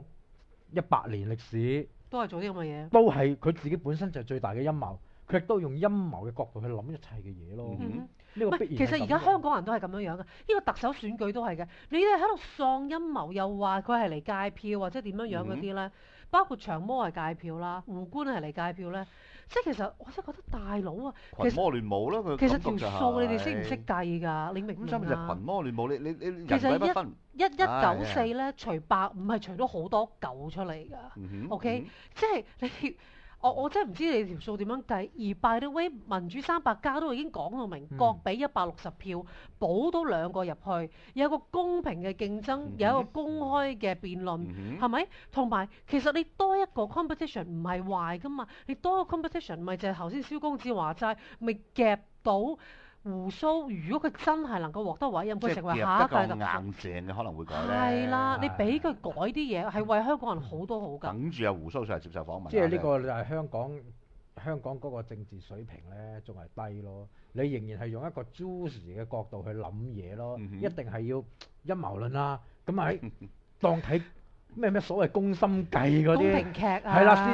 100年歷史都係做啲咁嘅嘢， 都係佢自己本身就係最大嘅陰謀，佢亦都用陰謀嘅角度去諗一切嘅嘢咯。呢個必然。 其實而家香港人都係咁樣樣嘅，呢個特首選舉都係嘅。你哋喺度喪陰謀，又話佢係嚟戒票或者點樣樣嗰啲咧，包括長毛係戒票啦，胡官係嚟戒票咧，即係其實我真係覺得大佬啊， 群魔亂舞咯，佢其實條數你哋識唔識計㗎？你明唔明啊？ 咁就群魔亂舞，你其實人鬼不分。 1994咧，除百五係除咗好多嚿出嚟㗎。OK，即係你。我真係唔知你條數點樣計，而 by the way 民主300+都已經講到明，各俾160票，補到2個入去，有一個公平嘅競爭，有一個公開嘅辯論，係咪？同埋其實你多一個 competition 唔係壞噶嘛，你多個 competition 咪就係頭先蕭公子話齋，咪夾到胡鬚。如果佢真係能夠獲得委任，佢成為下一屆特首， 硬淨嘅可能會改咧。 係啦，你俾佢改啲嘢，係為香港人好多好㗎。 等住阿胡鬚上嚟接受訪問。 即係呢個就係香港嗰個政治水平咧，仲係低咯。你仍然係用一個 juicy 嘅角度去諗嘢咯，一定係要陰謀論啦。咁喺當睇咩所謂宮心計嗰啲， 宮廷劇啊， 係啦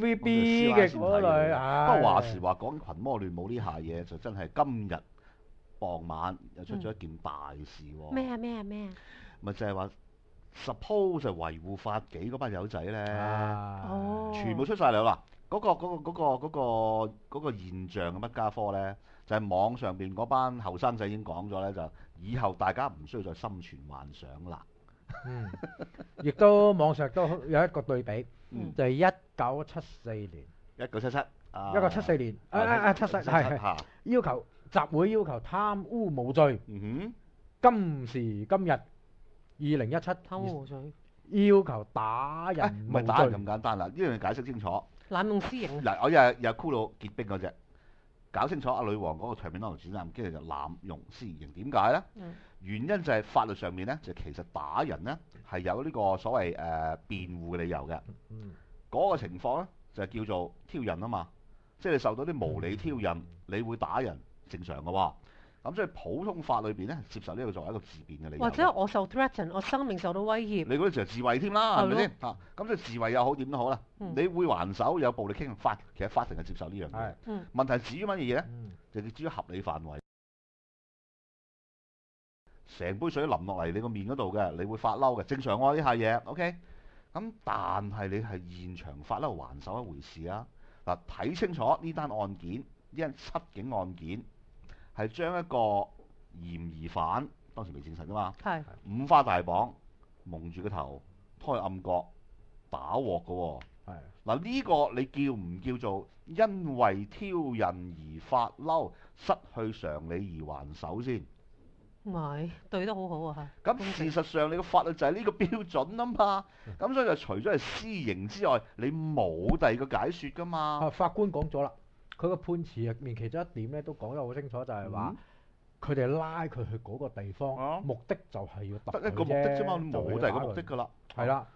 CCTVB 嘅嗰類。 不過話時話講群魔亂舞呢下嘢，就真係今日傍晚又出咗一件大事喎。 咩啊？ 咪就係話 suppose 就維護法紀嗰班友仔咧，全部出晒嚟啦。嗰個現象嘅乜家科咧，就係網上邊嗰班後生仔已經講咗咧，就以後大家唔需要再心存幻想啦。 亦都網上都有一個對比，就係1974年，1974年74係要求集會要求貪污無罪。今時今日2017 貪污無罪， 要求打人無罪。 唔係打人咁簡單啦，呢樣嘢解釋清楚。 濫用私刑嗱，我又箍到結冰嗰隻，搞清楚阿女王嗰個長篇內容展覽，跟住就濫用私刑。點解咧？原因就係法律上面咧，就其實打人咧係有呢個所謂辯護嘅理由嘅。嗰個情況咧就叫做挑釁啊嘛，即係你受到啲無理挑釁，你會打人，正常嘅喎。咁所以普通法裏邊咧，接受呢個作為一個自辯嘅理由。 或者我受 threaten，我生命受到威脅。 你嗰陣時就自衛添啦，係咪先？嚇，咁所以自衛又好點都好啦。你會還手有暴力傾向，其實法庭係接受呢樣嘢。問題係至於乜嘢嘢咧？就至於合理範圍。成杯水淋落嚟你個面嗰度嘅，你會發嬲嘅，正常喎呢下嘢。OK，咁但係你係現場發嬲還手一回事啊。嗱，睇清楚呢單案件，呢單七警案件。係將一個嫌疑犯，當時未證實㗎嘛，五花大綁，蒙住個頭，拖去暗角打鑊㗎喎。嗱，呢個你叫唔叫做因為挑釁而發嬲，失去常理而還手先？ 唔係，對得好好啊嚇。咁事實上你個法律就係呢個標準啊嘛。咁所以就除咗係私刑之外，你冇第二個解説㗎嘛。 法官講咗啦。佢個判詞入面其中一點咧都講得好清楚，就係話佢哋拉佢去嗰個地方，目的就係要揼佢啫， 得一個目的啫嘛，冇第二個目的㗎啦。 係啦，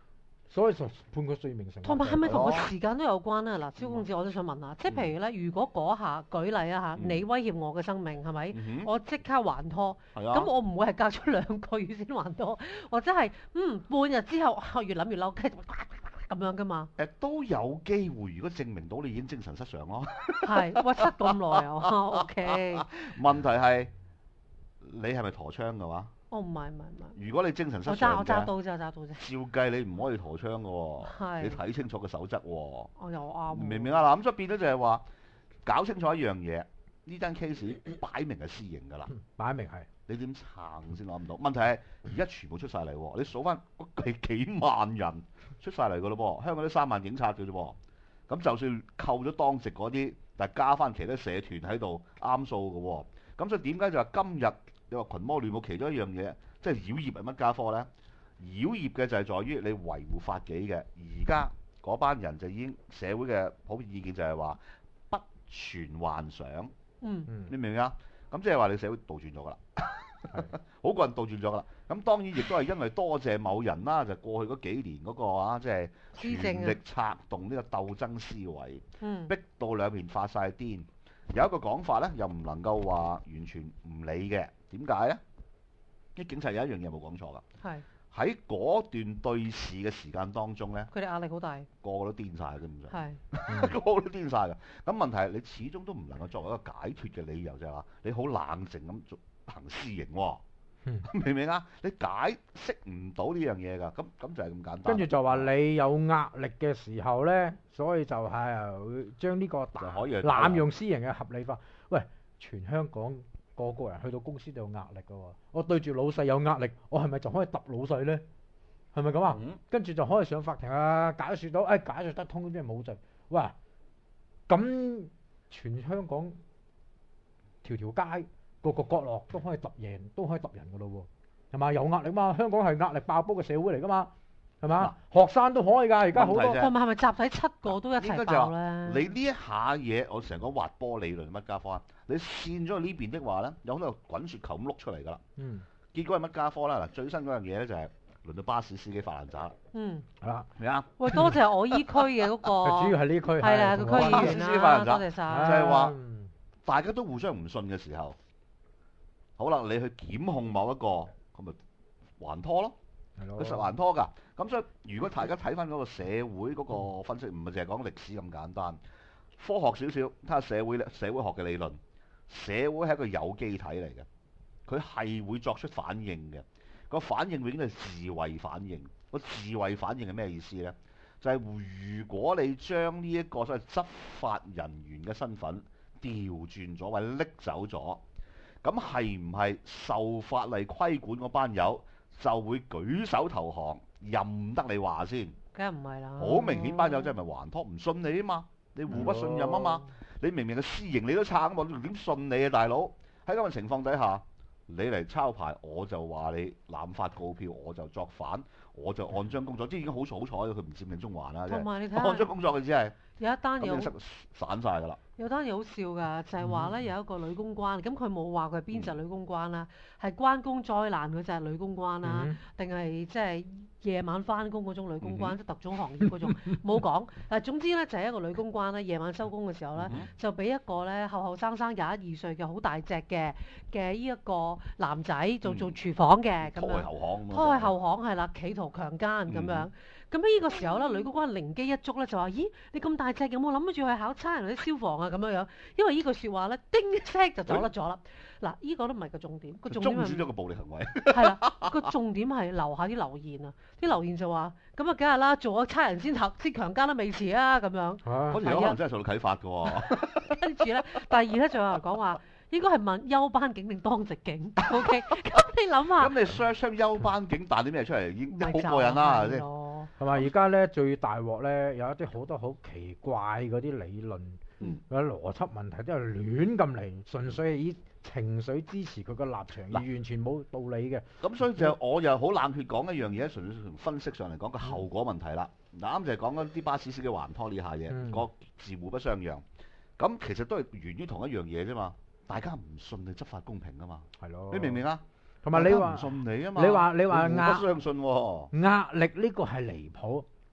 所以就判佢罪名成立。 同埋係咪同個係咯時間都有關啊？嗱，蕭公子我都想問下，即係譬如咧，如果嗰下舉例啊嚇，你威脅我嘅生命係咪？我即刻還拖， 係啊咁我唔會係隔咗2個月先還拖，或者係半日之後我越諗越嬲，繼續咁樣噶嘛？ 都有機會，如果證明到你已經精神失常咯。 係，屈失咁耐啊，OK。 問題係你係咪陀槍嘅話？ 哦，唔係， 如果你精神失我常嘅， 揸刀啫，照計你唔可以陀槍嘅喎。 係你睇清楚個守則喎。 我又啱喎。 明唔明啊？嗱，咁所以變咗就係話搞清楚一樣嘢，呢單 case 擺明係私刑㗎啦。 擺明係。 你點撐先攞唔到？問題係而家全部出晒嚟喎，你數翻幾萬人出晒嚟㗎咯噃，香港都3萬警察嘅啫噃。咁就算扣咗當值嗰啲，但係加翻其他社團喺度啱數嘅喎。咁所以點解就話今日你話群魔亂舞其中一樣嘢，即係妖孽係乜家科呢？妖孽嘅就係在於你維護法紀嘅。而家嗰班人就已經社會嘅普遍意見就係話不存幻想。你明唔明啊？咁即係話你社會倒轉咗㗎啦，好過人倒轉咗㗎啦。咁當然亦都係因為多謝某人啦，就過去嗰幾年嗰個即係全力策動呢個鬥爭思維，逼到兩邊發晒癲。有一個講法呢，又唔能夠話完全唔理嘅。點解呢？啲警察有一樣嘢冇講錯㗎。 係。 喺嗰段對峙嘅時間當中呢， 佢哋壓力好大， 個個都癲晒嘅，基本上係個個都癲晒嘅。咁問題係你始終都唔能夠作為一個解脫嘅理由，就係話你好冷靜咁行私刑喎。明唔明啊？你解釋唔到呢樣嘢㗎，咁就係咁簡單。 跟住就話你有壓力嘅時候呢，所以就係會將呢個濫用私刑嘅合理化。喂，全香港個人去到公司都有壓力㗎喎，我對住老細有壓力，我係咪就可以揼老細呢？係咪咁啊？跟住就可以上法庭啊，解説到，解説得通，啲人冇罪。哇！咁全香港條街個角落都可以揼贏，都可以揼人㗎咯喎，係嘛？有壓力嘛？香港係壓力爆煲嘅社會嚟㗎嘛，係嘛？學生都可以㗎，而家好多。 係咪集體7個都一齊爆咧？ 你呢一下嘢，我成日講滑波理論乜家科啊？你跣咗去呢邊的話咧，有好多滾雪球咁碌出嚟㗎啦。結果係乜家科啦？嗱，最新嗰樣嘢咧就係輪到巴士司機發爛渣啦。係啦，係啊。 喂，多謝我依區嘅嗰個。 主要係呢區。 係啦，個區議員啦，多謝晒。 就係話大家都互相唔信嘅時候，好啦，你去檢控某一個，咁咪還拖咯。佢實還拖㗎。咁所以如果大家睇翻嗰個社會嗰個分析，唔係淨係講歷史咁簡單，科學少少睇下社會學嘅理論。社會係一個有機體嚟嘅，佢係會作出反應嘅。個反應永遠係自衛反應。個自衛反應係咩意思呢？就係如果你將呢一個所謂執法人員嘅身份調轉咗或者拎走咗，咁係唔係受法例規管嗰班友就會舉手投降，任得你話先？ 梗係唔係啦！ 好明顯班友真係咪還拖唔信你啊嘛？你互不信任啊嘛？你明明係私刑你都撐喎，點信你啊大佬？喺咁嘅情況底下，你嚟抄牌，我就話你濫發告票，我就作反，我就按章工作，即係已經好彩佢唔佔領中環啦。 同埋你睇下按章工作嘅只係有一單嘢散晒㗎啦。 有單嘢好笑㗎，就係話咧有一個女公關，咁佢冇話佢係邊隻女公關啦，係關公災難嗰隻女公關啦，定係即係夜晚翻工嗰種女公關，即係特種行業嗰種，冇講。但係總之咧就係一個女公關咧，夜晚收工嘅時候咧，就俾一個咧後生21-22歲嘅好大隻嘅呢一個男仔做廚房嘅咁樣，拖去後巷係啦，企圖強姦咁樣。咁呢個時候咧，女公關靈機一觸咧，就話：咦，你咁大隻，有冇諗住去考差人或者消防啊？咁樣樣，因為呢句説話咧，叮一聲就走甩咗啦。嗱，呢個都唔係個重點，個重點係終止咗個暴力行為。 係啦，個重點係留下啲留言啊！啲留言就話：咁啊，梗係啦，做咗差人先強姦都未遲啊！咁樣。 嗰條友可能真係受到啟發㗎喎。 跟住咧，第二咧就有人講話，應該係問休班警定當值警。OK，咁你諗下。 咁你 search 休班警彈啲咩出嚟？已經好過癮啦，係咪先？ 同埋而家咧最大鑊咧，有一啲好多好奇怪嗰啲理論，嗰啲邏輯問題都係亂咁嚟，純粹係以情緒支持佢個立場，而完全冇道理嘅。 咁所以就我又好冷血講一樣嘢，純粹從分析上嚟講個後果問題啦。嗱，啱就係講緊啲巴士司機還拖呢下嘢，個字互不相讓。咁其實都係源於同一樣嘢啫嘛，大家唔信你執法公平啊嘛。 係咯。你明唔明啊？ 同埋你話唔信你啊嘛， 你話互不相信喎。 壓力呢個係離譜，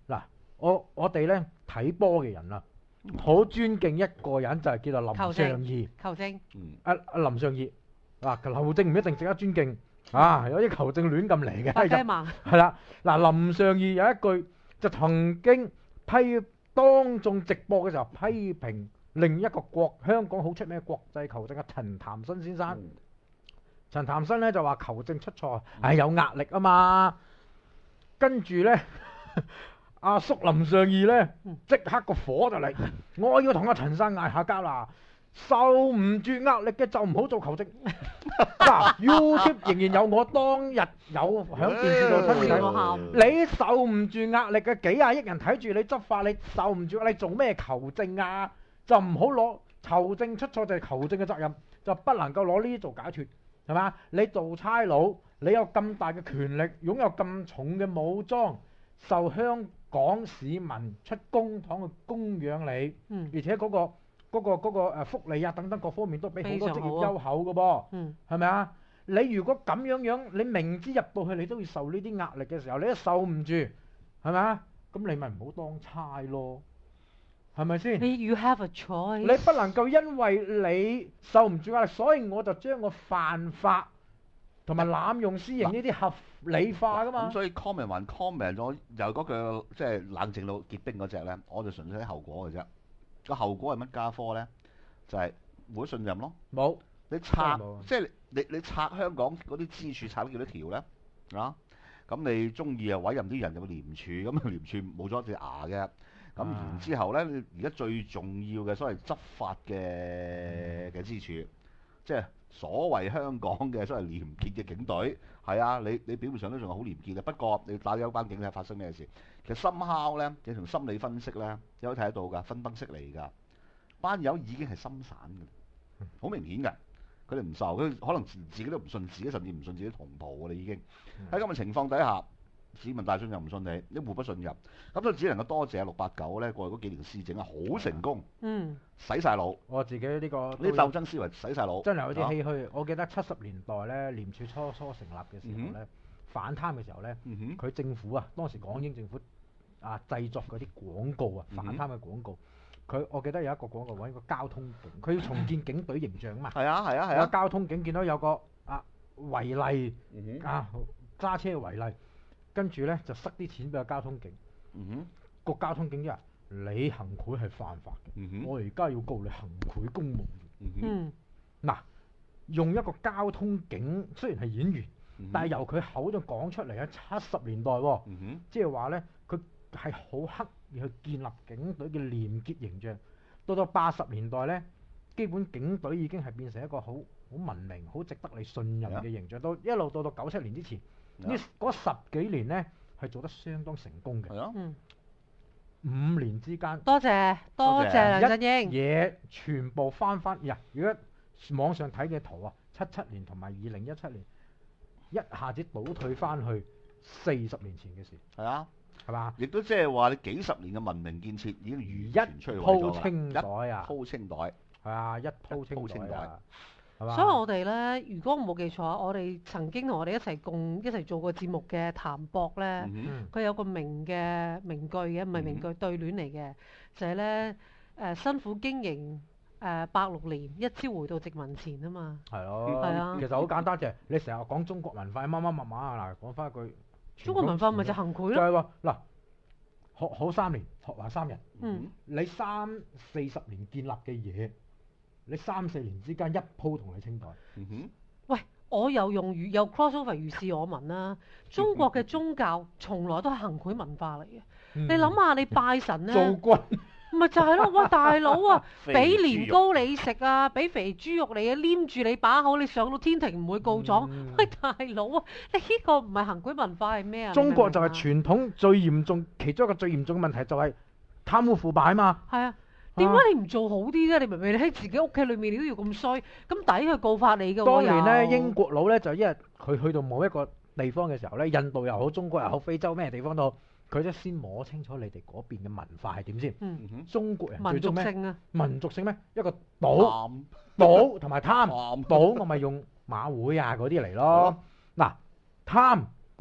嗱，我哋咧睇波嘅人啊，好尊敬一個人就係叫做林尚義。 球證。 林尚義嗱，球證唔一定值得尊敬啊，有啲球證亂咁嚟嘅。 白雞盲。 係啦，嗱，林尚義有一句就曾經當眾直播嘅時候批評另一個香港好出名嘅國際球證陳潭新先生。陳潭新咧就話球證出錯係有壓力啊嘛，跟住咧阿叔林尚義咧即刻個火就嚟，我要同阿陳生嗌下交啦，受唔住壓力嘅就唔好做球證。嗱，YouTube 仍然有我當日有響電視度親自睇，你受唔住壓力嘅幾廿億人睇住你執法，你受唔住，你做咩球證啊？就唔好攞球證出錯就係球證嘅責任，就不能夠攞呢啲做解脫。係嘛？你做差佬，你有咁大嘅權力，擁有咁重嘅武裝，受香港市民出公帑去供養你，而且嗰個福利啊等等各方面都俾好多職業優厚嘅噃，係咪啊？你如果咁樣，你明知入到去你都要受呢啲壓力嘅時候，你都受唔住，係咪啊？咁你咪唔好當差咯。係咪先？ You have a choice。 你不能夠因為你受唔住壓力，所以我就將個犯法同埋濫用私刑呢啲合理化噶嘛。 咁所以 comment 還 comment 咗，由嗰句即係冷靜到結冰嗰隻咧，我就純粹睇後果嘅啫。個後果係乜家科咧？就係冇信任咯。冇。你拆即係你拆香港嗰啲支柱拆咗幾多條咧？啊？咁你中意啊委任啲人入去廉署，咁廉署冇咗隻牙嘅。咁然之後咧，而家最重要嘅所謂執法嘅支柱，即係所謂香港嘅所謂廉潔嘅警隊，係啊，你表面上都仲係好廉潔嘅，不過你打有班警睇發生咩事，其實深敲咧，你從心理分析咧，你可以睇得到㗎，分析嚟㗎，班友已經係心散㗎，好明顯㗎，佢哋唔受，佢可能自己都唔信自己，甚至唔信自己同袍㗎啦已經，喺咁嘅情況底下。市民大眾又唔信你，你互不信任，咁所以只能夠多謝689咧過去嗰幾年施政啊，好成功，洗晒腦。我自己呢個啲鬥爭思維洗晒腦，真係有啲唏噓。我記得70年代咧，廉署初成立嘅時候咧，反貪嘅時候咧，佢政府啊，當時港英政府啊製作嗰啲廣告啊，反貪嘅廣告，我記得有一個廣告揾個交通警，佢要重建警隊形象啊嘛。係啊，交通警見到有個違例揸車違例。跟住咧就塞啲錢俾個交通警，個交通警話：你行賄係犯法嘅，我而家要告你行賄公務員。嗱，用一個交通警雖然係演員，但係由佢口中講出嚟喺70年代喎，即係話咧佢係好刻意去建立警隊嘅廉潔形象。到80年代咧，基本警隊已經係變成一個好文明、好值得你信任嘅形象。一路到97年之前。嗰10幾年咧係做得相當成功嘅。5年之間，多謝梁振英，嘢全部翻呀！如果網上睇嘅圖啊，77年同埋2017年，一下子倒退翻去40年前嘅事。係啊，係嘛？亦都即係話你幾十年嘅文明建設已經一鋪清袋啊！鋪清袋係啊，一鋪清袋。所以我哋咧，如果我冇記錯，我哋曾經同我哋一齊做過節目嘅譚博咧，佢有個名句嘅，唔係名句對聯嚟嘅，就係咧辛苦經營106年，一朝回到殖民前啊嘛。係咯，係啊。其實好簡單啫，你成日講中國文化乜乜乜嗱，講翻一句，中國文化咪就行賄咯。就係話嗱，學好3年，學壞3日。你30-40年建立嘅嘢。你3-4年之間一鋪同你清袋。喂，我又有 crossover 如是我聞啦。中國嘅宗教從來都係行賄文化嚟嘅。你諗下，你拜神咧，做軍，咪就係咯。喂，大佬啊，俾年糕你食啊，俾肥豬肉你啊，黏住你把口，你上到天庭唔會告狀。喂，大佬啊，你呢個唔係行賄文化係咩啊？中國就係傳統最嚴重，其中一個最嚴重嘅問題就係貪污腐敗啊嘛。係啊。點解你唔做好啲啫？你明明你喺自己屋企裏面，你都要咁衰，咁抵佢告發你嘅喎。當年咧，英國佬咧就因為佢去到某一個地方嘅時候咧，印度又好，中國又好，非洲咩地方都好，佢都先摸清楚你哋嗰邊嘅文化係點先。中國人最中咩？民族性咩？一個賭同埋貪。賭我咪用馬會啊嗰啲嚟咯。嗱，貪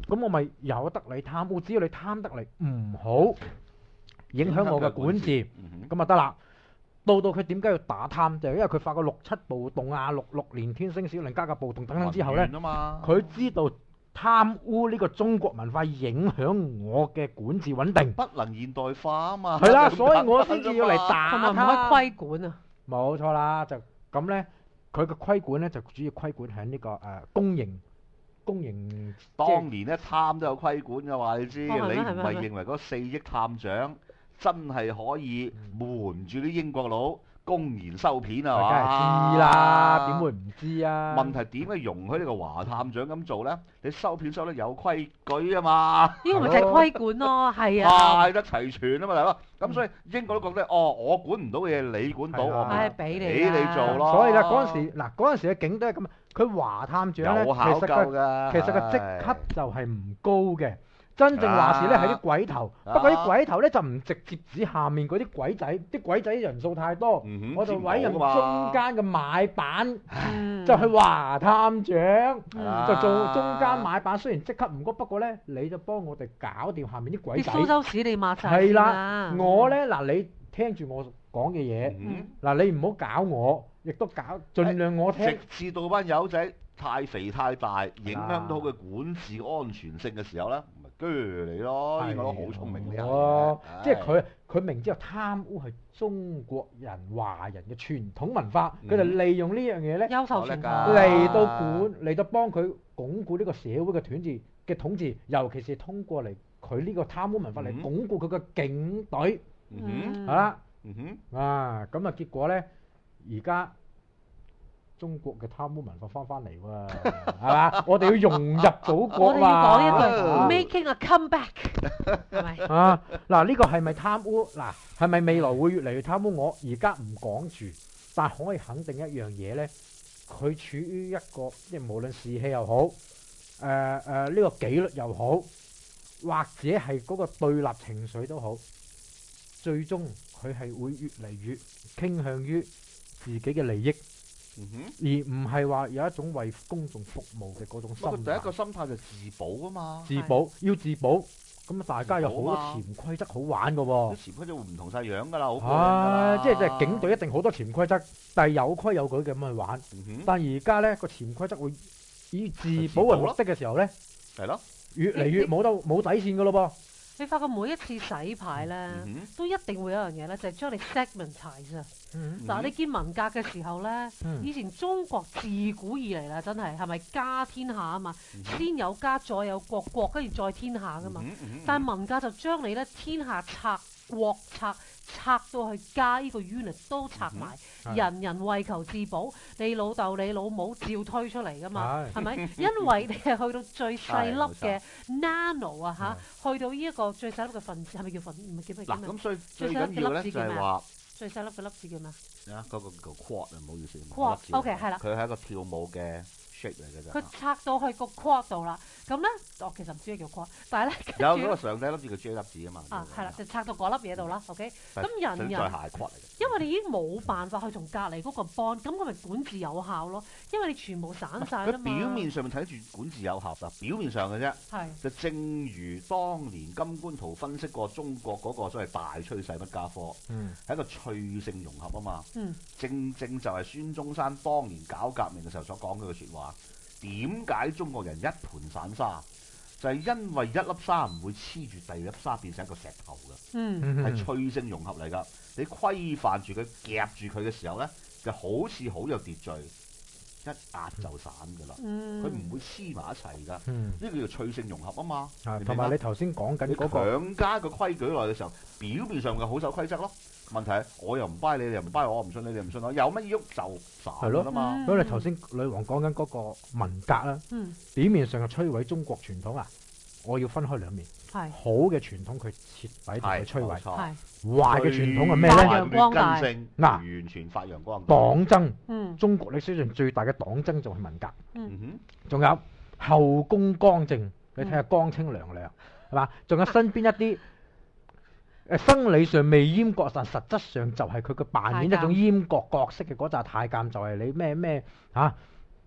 咁我咪由得你貪污，只要你貪得嚟唔好影響我嘅管治，咁就得啦。到佢點解要打貪？就係因為佢發覺6·7暴動啊、6年天星小輪加價暴動等等之後呢，佢知道貪污呢個中國文化影響我嘅管治穩定， 不能現代化啊嘛。 係啦，所以我先至要嚟打貪， 同埋唔可以規管啊。 冇錯啦，就咁呢，佢嘅規管呢，就主要規管喺呢個公營。 當年咧貪都有規管嘅話，你知你唔係認為嗰4億探長真係可以瞞住啲英國佬公然收片啊？ 梗係知啦，點會唔知啊？ 問題點解容許呢個華探長咁做呢？你收片收得有規矩啊嘛？ 呢個咪就係規管咯，係啊， 派得齊全啊嘛，大佬。咁所以英國都覺得我管唔到嘅嘢你管到，我咪俾你做咯。 所以啦，嗰陣時嘅警都係咁。佢華探長咧，其實個職級就係唔高嘅，真正話事咧係啲鬼頭。不過啲鬼頭咧就唔直接指下面嗰啲鬼仔，啲鬼仔人數太多，我就委任中間嘅買辦，就係華探長，就做中間買辦。雖然職級唔高，不過咧你就幫我哋搞掂下面啲鬼仔。 蘇州屎你抹曬係啦，我咧嗱你聽住我講嘅嘢，嗱你唔好搞我。亦都搞，盡量我聽。 直至到班友仔太肥太大，影響到佢管治安全性嘅時候咧，咪鋸你咯。呢個都好聰明嘅人。 即係佢明知道貪污係中國人華人嘅傳統文化，佢就利用呢樣嘢咧， 優秀傳統嚟到幫佢鞏固呢個社會嘅統治，尤其是通過嚟佢呢個貪污文化嚟鞏固佢嘅警隊。係啦，咁啊結果咧。而家中國嘅貪污文化翻嚟喎，係嘛？我哋要融入祖國嘛。 我哋要講一句 making a comeback， 係咪？ 嗱呢個係咪貪污？嗱係咪未來會越嚟越貪污？我而家唔講住，但係可以肯定一樣嘢咧，佢處於一個即係無論士氣又好，呢個紀律又好，或者係嗰個對立情緒都好，最終佢係會越嚟越傾向於自己嘅利益，而唔係話有一種為公眾服務嘅嗰種心態。 第一個心態就自保啊嘛， 要自保，咁大家有好多潛規則好玩嘅喎。 啲潛規則會唔同晒樣㗎啦，好過癮㗎啦。 即係警隊一定好多潛規則，但係有規有矩咁去玩。但係而家咧個潛規則會以自保為目的嘅時候咧，係咯，越嚟越冇底線㗎咯噃。 你發覺每一次洗牌咧，都一定會有樣嘢咧，就係將你 segmentize 啊。嗱，你見文革嘅時候咧，以前中國自古以嚟啦，真係咪家天下啊嘛？先有家，再有國，國跟住再天下噶嘛。但係文革就將你咧天下拆國拆到去家呢個 unit 都拆埋，人人為求自保，你老豆你老母照推出嚟噶嘛，係咪？因為你係去到最細粒嘅 nano 啊嚇，去到呢一個最細粒嘅分子，係咪叫分？唔係叫咩？ 嗱，咁所以最緊要咧就係話最細粒嘅粒子叫咩？ 嗰個叫 quad 啊，唔好意思。 quad，OK 係啦。 佢係一個跳舞嘅 shape 嚟嘅啫。 佢拆到去個 quad 度啦，咁咧我其實唔知咩叫 quad，但係咧有嗰個上底粒字叫 J 粒字啊嘛。 係啦，就拆到嗰粒嘢度啦。OK，咁人再下 quad 嚟嘅。 因為你已經冇辦法去同隔離嗰個 bond，咁佢咪管治有效咯？因為你全部散晒啦嘛。 佢表面上面睇住管治有效嗱，表面上嘅啫。係。就正如當年金觀圖分析過中國嗰個所謂大趨勢不加科，係一個趣性融合啊嘛。正就係孫中山當年搞革命嘅時候所講嘅句説話。點解中國人一盤散沙？就係因為一粒沙唔會黐住第二粒沙變成一個石頭嘅，係趣性融合嚟㗎。你規範住佢、夾住佢嘅時候咧，就好似好有秩序，一壓就散㗎啦。佢唔會黐埋一齊㗎。呢個叫做趣性融合啊嘛。 同埋你頭先講緊嗰個強加個規矩落去嘅時候，表面上嘅好守規則咯。問題係我又唔 buy 你，你又唔 buy我唔信你，你又唔信我，有乜喐就散㗎嘛。 咁你頭先女王講緊嗰個文革啦，表面上係摧毀中國傳統啊，我要分開兩面。係好嘅傳統，佢徹底同佢摧毀；壞嘅傳統係咩咧？ 發揚光大。 完全發揚光大。 黨爭，中國歷史上最大嘅黨爭就係文革。仲有後宮剛正，你睇下光清涼涼，係嘛？仲有身邊一啲。生理上未閹割，但實質上就係佢嘅扮演一種閹割角色嘅嗰紮太監，就係你咩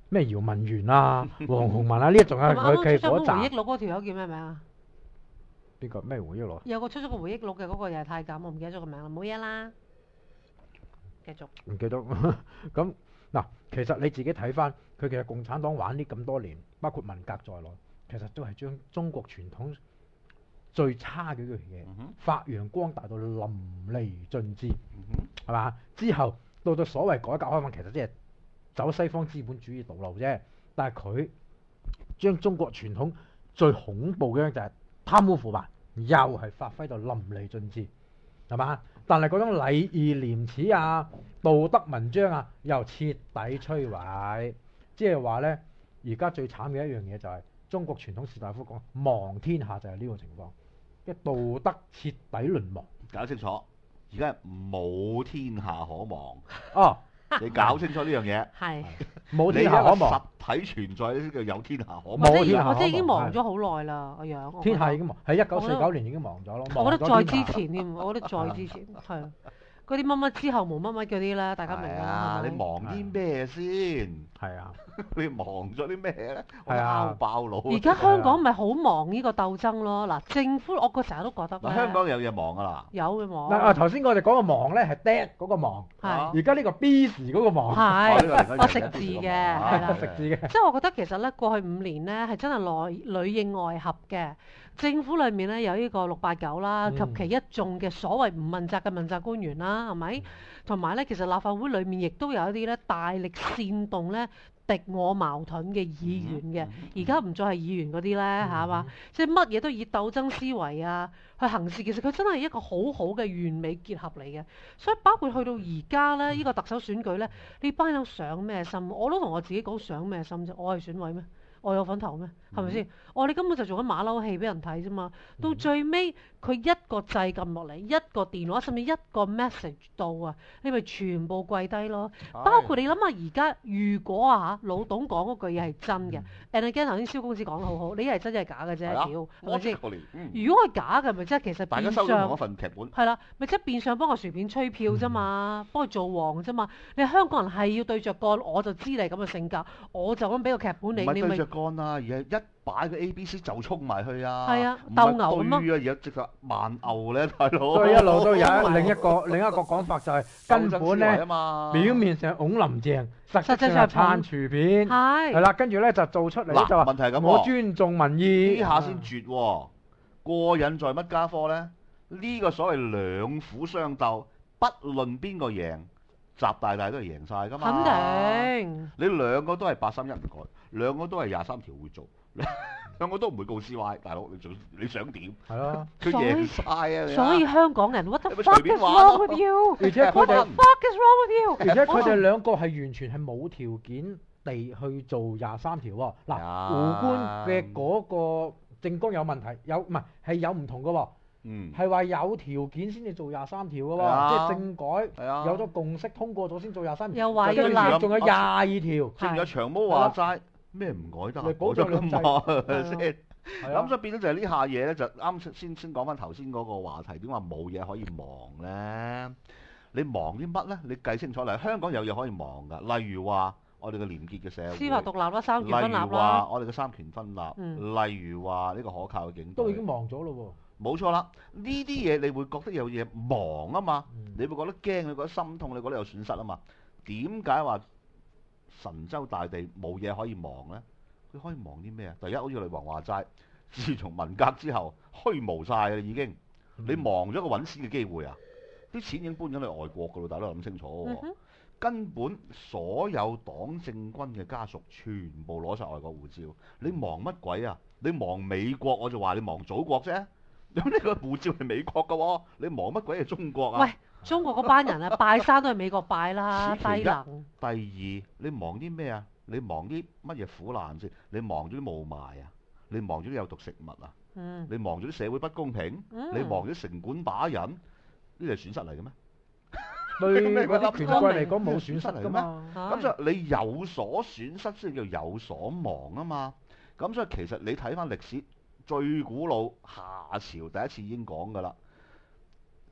咩姚文元啊、黃鴻文啊，呢一種係佢啱啱出咗嗰本回憶集。 錄嗰條友叫咩名啊？ 邊個咩回憶錄？ 有個出咗個回憶錄嘅嗰個又係太監，我唔記得咗個名啦，冇嘢啦。繼續。 唔記得咁嗱，其實你自己睇翻，佢其實共產黨玩呢咁多年，包括文革在內，其實都係將中國傳統最差嘅一樣嘢發揚光大到淋漓盡致，係嘛？之後到所謂改革開放，其實即係走西方資本主義道路啫。但係佢將中國傳統最恐怖嘅就係貪污腐敗，又係發揮到淋漓盡致，係嘛？但係嗰種禮義廉恥啊、道德文章啊，又徹底摧毀。即係話呢，而家最慘嘅一樣嘢就係中國傳統士大夫講亡天下，就係呢個情況，即係道德徹底淪亡。 搞清楚，而家冇天下可亡。 哦， 你搞清楚呢樣嘢。 係。 冇天下可亡。 實體存在呢叫有天下可亡。 冇天下可亡。 我即係已經亡咗好耐啦，個樣。 天下已經亡，喺1949年已經亡咗咯。 我覺得再之前添，我覺得再之前係。嗰啲乜乜之後無乜乜嗰啲咧，大家明啦。 你忙啲咩先？ 係啊， 你忙咗啲咩咧？ 係啊， 爆腦。 而家香港咪好忙呢個鬥爭咯。嗱，政府我成日都覺得嗱，香港有嘢忙噶啦。 有嘅忙。 嗱頭先我哋講個忙咧係 dead 嗰個忙，而家呢個 busy 嗰個忙。 係，我食字嘅，係啦， 食字嘅。 即係我覺得其實咧，過去5年咧係真係裏應外合嘅。政府裏面咧有呢個689啦，及其一眾嘅所謂唔問責嘅問責官員啦，係咪？同埋咧，其實立法會裏面亦都有一啲咧大力煽動咧敵我矛盾嘅議員嘅，而家唔再係議員嗰啲咧嚇嘛，即係乜嘢都以鬥爭思維啊去行事，其實佢真係一個好好嘅完美結合嚟嘅。所以包括去到而家咧，呢個特首選舉咧，呢班友上咩心？我都同我自己講上咩心啫，我係選委咩？我有份投咩？係咪先？你根本就做緊馬騮戲俾人睇啫嘛！到最尾佢一個掣撳落嚟，一個電話甚至一個 message 到啊，你咪全部跪低咯。包括你諗下而家，如果老董講嗰句嘢係真嘅，and again 頭先蕭公子講得好好，你係真係假嘅啫，屌係咪先？如果係假嘅，咪即係其實大家收咗同一份劇本。 係啦，咪即係變相幫個薯片吹票啫嘛，幫佢做王啫嘛。你香港人係要對着幹，我就知你咁嘅性格，我就咁俾個劇本你，你咪。 幹啦，而係一擺個 ABC 就衝埋去啊！ 係啊，鬥牛咁咯。 而家直頭慢牛咧，大佬。 所以一路都有另一個講法就係根本咧，表面上拱林鄭，實際上係撐薯片。係啦，跟住咧就做出嚟就話問題係咁， 我尊重民意。 呢下先絕喎，過癮在乜家科咧？呢個所謂兩虎相鬥，不論邊個贏。習大大都係贏晒㗎嘛， 肯定。 你兩個都係831唔改，兩個都係23條會做，兩個都唔會告 CY，大佬你想點？ 係咯， 佢贏晒啊！ 所以香港人 what the fuck is wrong with you？ 而且佢哋 what the fuck is wrong with you？ 而且佢哋兩個係完全係冇條件地去做23條喎。嗱，胡官嘅嗰個政綱有問題，係有唔同㗎喎。係話有條件先至做23條嘅喎，即係政改有咗共識通過咗先做23條， 又話要立， 仲有22條。 正有長毛話齋咩唔改得啊？改咗咁耐先，咁所以變咗就係呢下嘢咧，就啱先講翻頭先嗰個話題，點話冇嘢可以忙咧？你忙啲乜咧？你計清楚嚟，香港有嘢可以忙㗎，例如話我哋嘅廉潔嘅社會， 司法獨立啦，三權分立啦， 例如話我哋嘅三權分立，例如話呢個可靠嘅警隊， 都已經忙咗咯喎。 冇錯啦，呢啲嘢你會覺得有嘢忙啊嘛，你會覺得驚，你覺得心痛，你覺得有損失啊嘛。點解話神州大地冇嘢可以忙呢？佢可以忙啲咩啊？第一，好似女王話齋，自從文革之後虛無晒啦已經，你忙咗個揾錢嘅機會啊！啲錢已經搬咗去外國噶啦，大家都諗清楚喎。根本所有黨政軍嘅家屬全部攞晒外國護照，你忙乜鬼啊？你忙美國我就話你忙祖國啫。咁呢個護照係美國㗎喎，你忙乜鬼係中國啊？ 喂，中國嗰班人啊，拜山都係美國拜啦，低能。 第二，你忙啲咩啊？你忙啲乜嘢苦難先？你忙咗啲霧霾啊？你忙咗啲有毒食物啊？你忙咗啲社會不公平？你忙咗城管打人？呢啲係損失嚟嘅咩？ 對嗰啲權貴嚟講冇損失嚟嘅咩？ 咁所以你有所損失先叫有所忙啊嘛。咁所以其實你睇翻歷史。最古老夏朝第一次已經講㗎啦，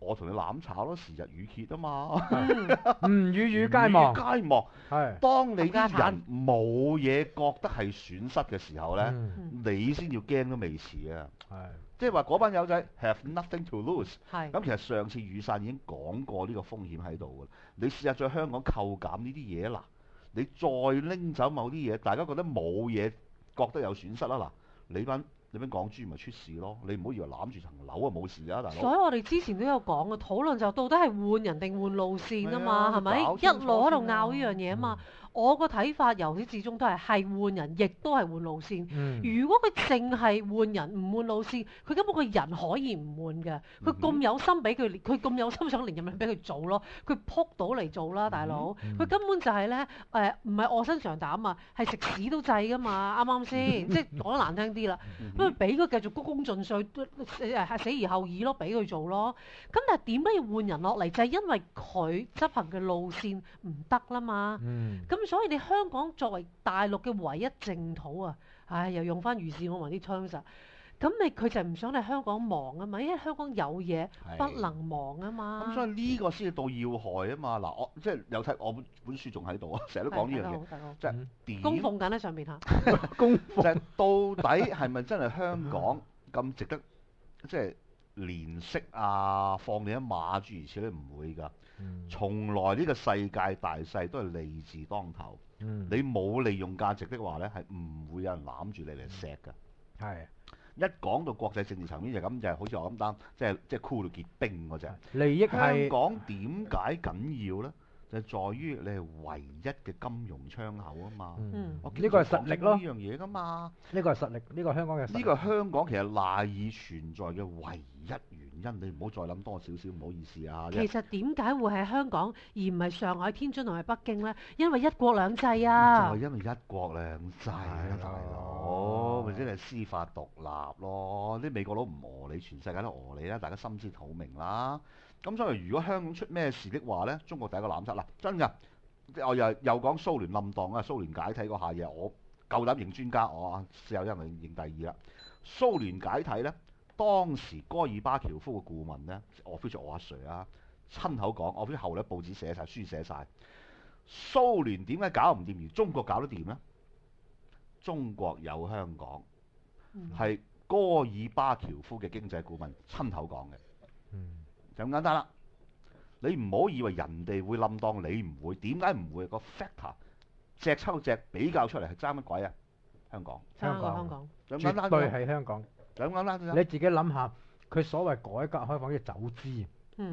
我同你攬炒咯，時日與歇啊嘛。 雨雨皆望。 皆望。 係。 當你啲人冇嘢覺得係損失嘅時候咧，你先要驚都未遲啊。 係。 即係話嗰班友仔 have nothing to lose。 係。 咁其實上次雨傘已經講過呢個風險喺度㗎。你試下在香港扣減呢啲嘢嗱，你再拎走某啲嘢，大家覺得冇嘢，覺得有損失啦嗱，你班港豬咪出事咯？你唔好以為攬住層樓啊冇事啊，大佬。 所以我哋之前都有講嘅討論就到底係換人定換路線啊嘛，係咪？一路喺度拗呢樣嘢啊嘛。我個睇法由始至終都係換人，亦都係換路線。如果佢淨係換人唔換路線，佢根本個人可以唔換嘅。佢咁有心俾佢，佢咁有心想連任咪俾佢做咯。佢撲到嚟做啦，大佬。佢根本就係咧唔係臥薪嘗膽啊，係食屎都制㗎嘛，啱啱先？即係講得難聽啲啦。咁咪俾佢繼續鞠躬盡瘁，死而後已咯，俾佢做咯。咁但係點解要換人落嚟？就係因為佢執行嘅路線唔得啦嘛。咁所以你香港作為大陸嘅唯一淨土啊，又用翻如是我們啲 terms 啊，咁佢就唔想你香港忙啊嘛，因為香港有嘢不能忙啊嘛。 咁所以呢個先係到要害啊嘛。嗱，我即係有睇我本書仲喺度啊，成日都講呢樣嘢，即係點供奉緊喺上面嚇。 供奉到底係咪真係香港咁值得即係憐惜啊，放你一馬諸如此類，唔會㗎。從來呢個世界大勢都係利字當頭。你冇利用價值的話呢，係唔會有人攬住你嚟錫㗎。 係。 一講到國際政治層面就咁，就係好似我咁單，即係箍到結冰嗰隻。 利益係。香港點解緊要呢？就係在於你係唯一嘅金融窗口啊嘛。 呢個係實力咯。 呢樣嘢㗎嘛。 呢個係實力，呢個香港嘅實力。 呢個香港其實賴以存在嘅唯一原因，你唔好再諗多少少，唔好意思啊。 其實點解會係香港而唔係上海、天津同埋北京呢？因為一國兩制啊。 就係因為一國兩制啊，大佬，咪即係司法獨立咯。啲美國佬唔餓你，全世界都餓你啦，大家心知肚明啦。咁所以如果香港出咩事的話呢，中國第一個攬實啦，真㗎。我又講蘇聯冧檔啊，蘇聯解體嗰下嘢，我夠膽認專家，我事後因為認第二啦。蘇聯解體呢，當時戈爾巴喬夫嘅顧問呢，我非常我阿 Sir 啊，親口講，我非後嚟報紙寫晒，書寫晒，蘇聯點解搞唔掂而中國搞得掂呢？中國有香港，係戈爾巴喬夫嘅經濟顧問親口講嘅。就咁簡單啦！你唔好以為人哋會冧檔，你唔會。點解唔會？個 factor 隻抽隻比較出嚟係爭乜鬼啊？香港， 香港， 絕對係香港。 就咁簡單。 你自己諗下，佢所謂改革開放嘅走資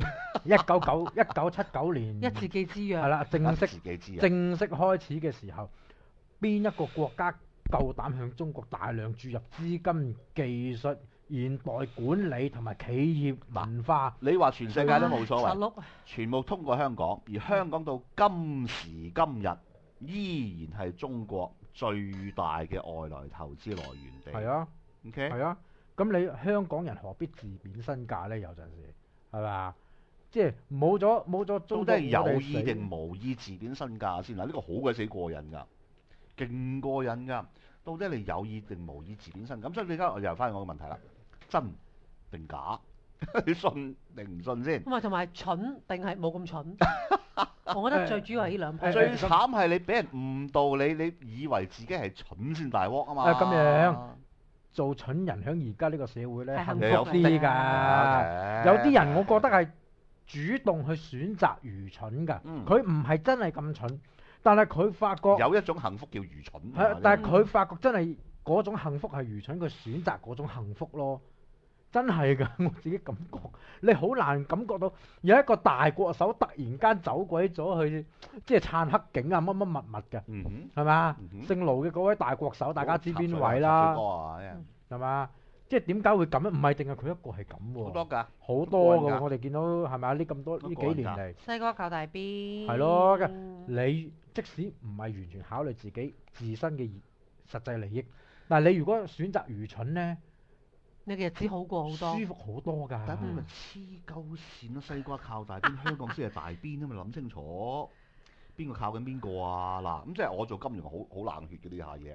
，1979年一字記之約係啦，正式開始嘅時候，邊一個國家夠膽向中國大量注入資金、技術、現代管理同埋企業文化？ 你話全世界都冇所謂，全部通過香港，而香港到今時今日依然係中國最大嘅外來投資來源地。 係啊 ，OK， 係啊。咁你香港人何必自貶身價呢？有陣時係咪？即係冇咗中國， 到底係有意定無意自貶身價先嗱？呢個好鬼死過癮㗎，勁過癮㗎。到底你有意定無意自貶身？咁所以你而家我又翻我個問題啦，真定假？你信定唔信先？ 同埋蠢定係冇咁蠢？我覺得最主要係呢兩批。 最慘係你俾人誤導你以為自己係蠢先大鑊啊嘛！ 咁樣做蠢人喺而家呢個社會呢，幸福啲㗎。有啲人我覺得係主動去選擇愚蠢㗎，佢唔係真係咁蠢，但係佢發覺有一種幸福叫愚蠢。 但係佢發覺真係嗰種幸福係愚蠢，佢選擇嗰種幸福咯。真係㗎，我自己感覺你好難感覺到有一個大國手突然間走鬼咗去，即係撐黑警啊乜乜物物嘅，係嘛？姓盧嘅嗰位大國手，大家知邊位啦？係嘛？即係點解會咁樣？唔係淨係佢一個係咁喎，好多㗎，好多㗎。我哋見到係咪啊？呢咁多呢幾年嚟， 細哥靠大邊？ 係咯，你即使唔係完全考慮自己自身嘅實際利益，但係你如果選擇愚蠢呢？ 你嘅日子好過好多， 舒服好多㗎。 但係咪黐鳩線咯？西瓜靠大邊，香港先係大邊啊嘛！諗清楚，邊個靠緊邊個啊？嗱，咁即係我做金融好冷血嘅呢下嘢。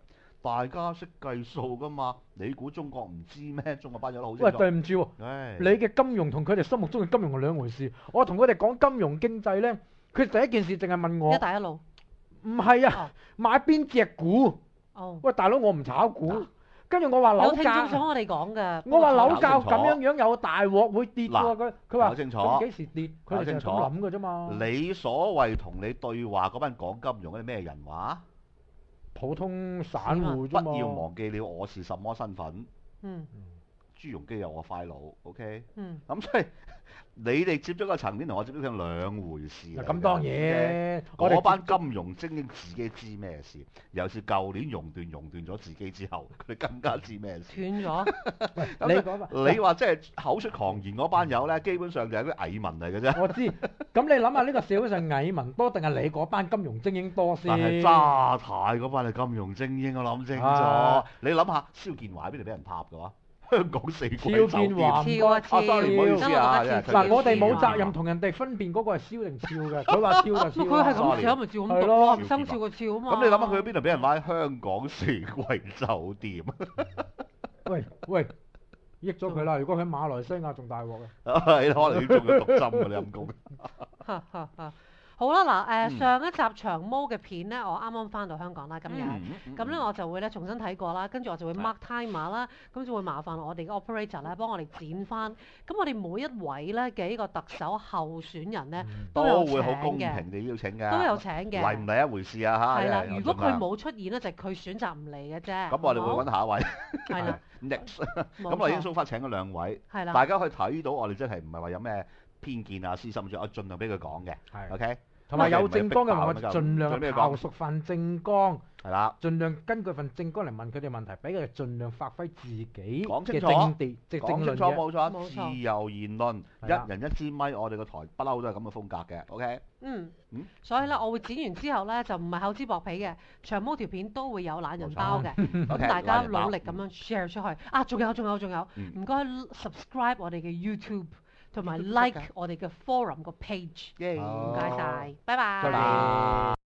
大家識計數噶嘛？你估中國唔知咩？中國班友都好清喂， 楚。 對唔住喎， 唉你嘅金融同佢哋心目中嘅金融係兩回事。我同佢哋講金融經濟咧，佢第一件事淨係問我一，帶一路。 唔係啊，買邊隻股？ 哦。 喂，大佬我唔炒股，跟住我話樓有聽眾想價， 我哋講㗎。 我話樓價搞清楚咁樣有大鑊會跌喎。佢話搞清楚咁幾時跌？佢哋就係搞清楚咁諗㗎啫嘛。 你所謂同你對話嗰班講金融嗰啲咩人話？ 普通散戶啫嘛。 不要忘記了我是什麼身份。 嗯。 朱鎔基有我快佬 ，OK？ 嗯。 咁所以你哋接觸個層面同我接觸係兩回事嚟㗎。 咁當然，我哋嗰班金融精英自己知咩事，尤其是舊年熔斷咗自己之後，佢哋更加知咩事。 斷咗。 你講吧。 你話即係口出狂言嗰班友咧，基本上就係啲蟻民嚟嘅啫。 我知，咁你諗下呢個社會上蟻民多定係你嗰班金融精英多先？ 但係渣太嗰班係金融精英，我諗清楚。 啊你諗下，蕭建華喺邊度俾人撻嘅話？香港四季蕭建華跳啊跳。 sorry 唔好意思啊。 嗱，我哋冇責任同人哋分辨嗰個係蕭定跳嘅，佢話跳就跳。 佢係咁寫咪照咁讀咯，生肖個肖啊嘛。 咁你諗下佢喺邊度俾人買香港四季酒店？ 喂，益咗佢啦！如果佢喺馬來西亞仲大鑊嘅。 係可能要中咗毒針㗎，你陰公。 好啦，嗱上一集長毛嘅片咧，我啱啱翻到香港啦，今日咁咧我就會咧重新睇過啦，跟住我就會 mark timer 啦，咁就會麻煩我哋嘅 operator 咧幫我哋剪翻。咁我哋每一位咧嘅呢個特首候選人咧都有請會好公嘅， 平地邀請嘅， 都有請嘅。 嚟唔嚟一回事啊嚇。 係啦，如果佢冇出現咧，就係佢選擇唔嚟嘅啫。 咁我哋會揾下一位。 係啦。 Next，咁我已經 so far請咗兩位， 係啦， 大家可以睇到我哋真係唔係話有咩偏見啊、私心住，我盡量俾佢講嘅。 係 OK。 同埋有政綱嘅話，我盡量刨熟份政綱， 係啦， 盡量根據份政綱嚟問佢哋問題，俾佢哋盡量發揮自己講清楚， 嘅政治即係政論嘅。 冇錯，自由言論，一人一支咪，我哋個台不嬲都係咁嘅風格嘅。OK。 所以咧，我會剪完之後咧，就唔係厚脂薄皮嘅，長毛條片都會有懶人包嘅，咁大家努力咁樣 share 出去。啊，仲有，唔該 subscribe 我哋嘅 YouTube。同埋 like 我哋嘅 forum 個 page，唔該晒，拜拜。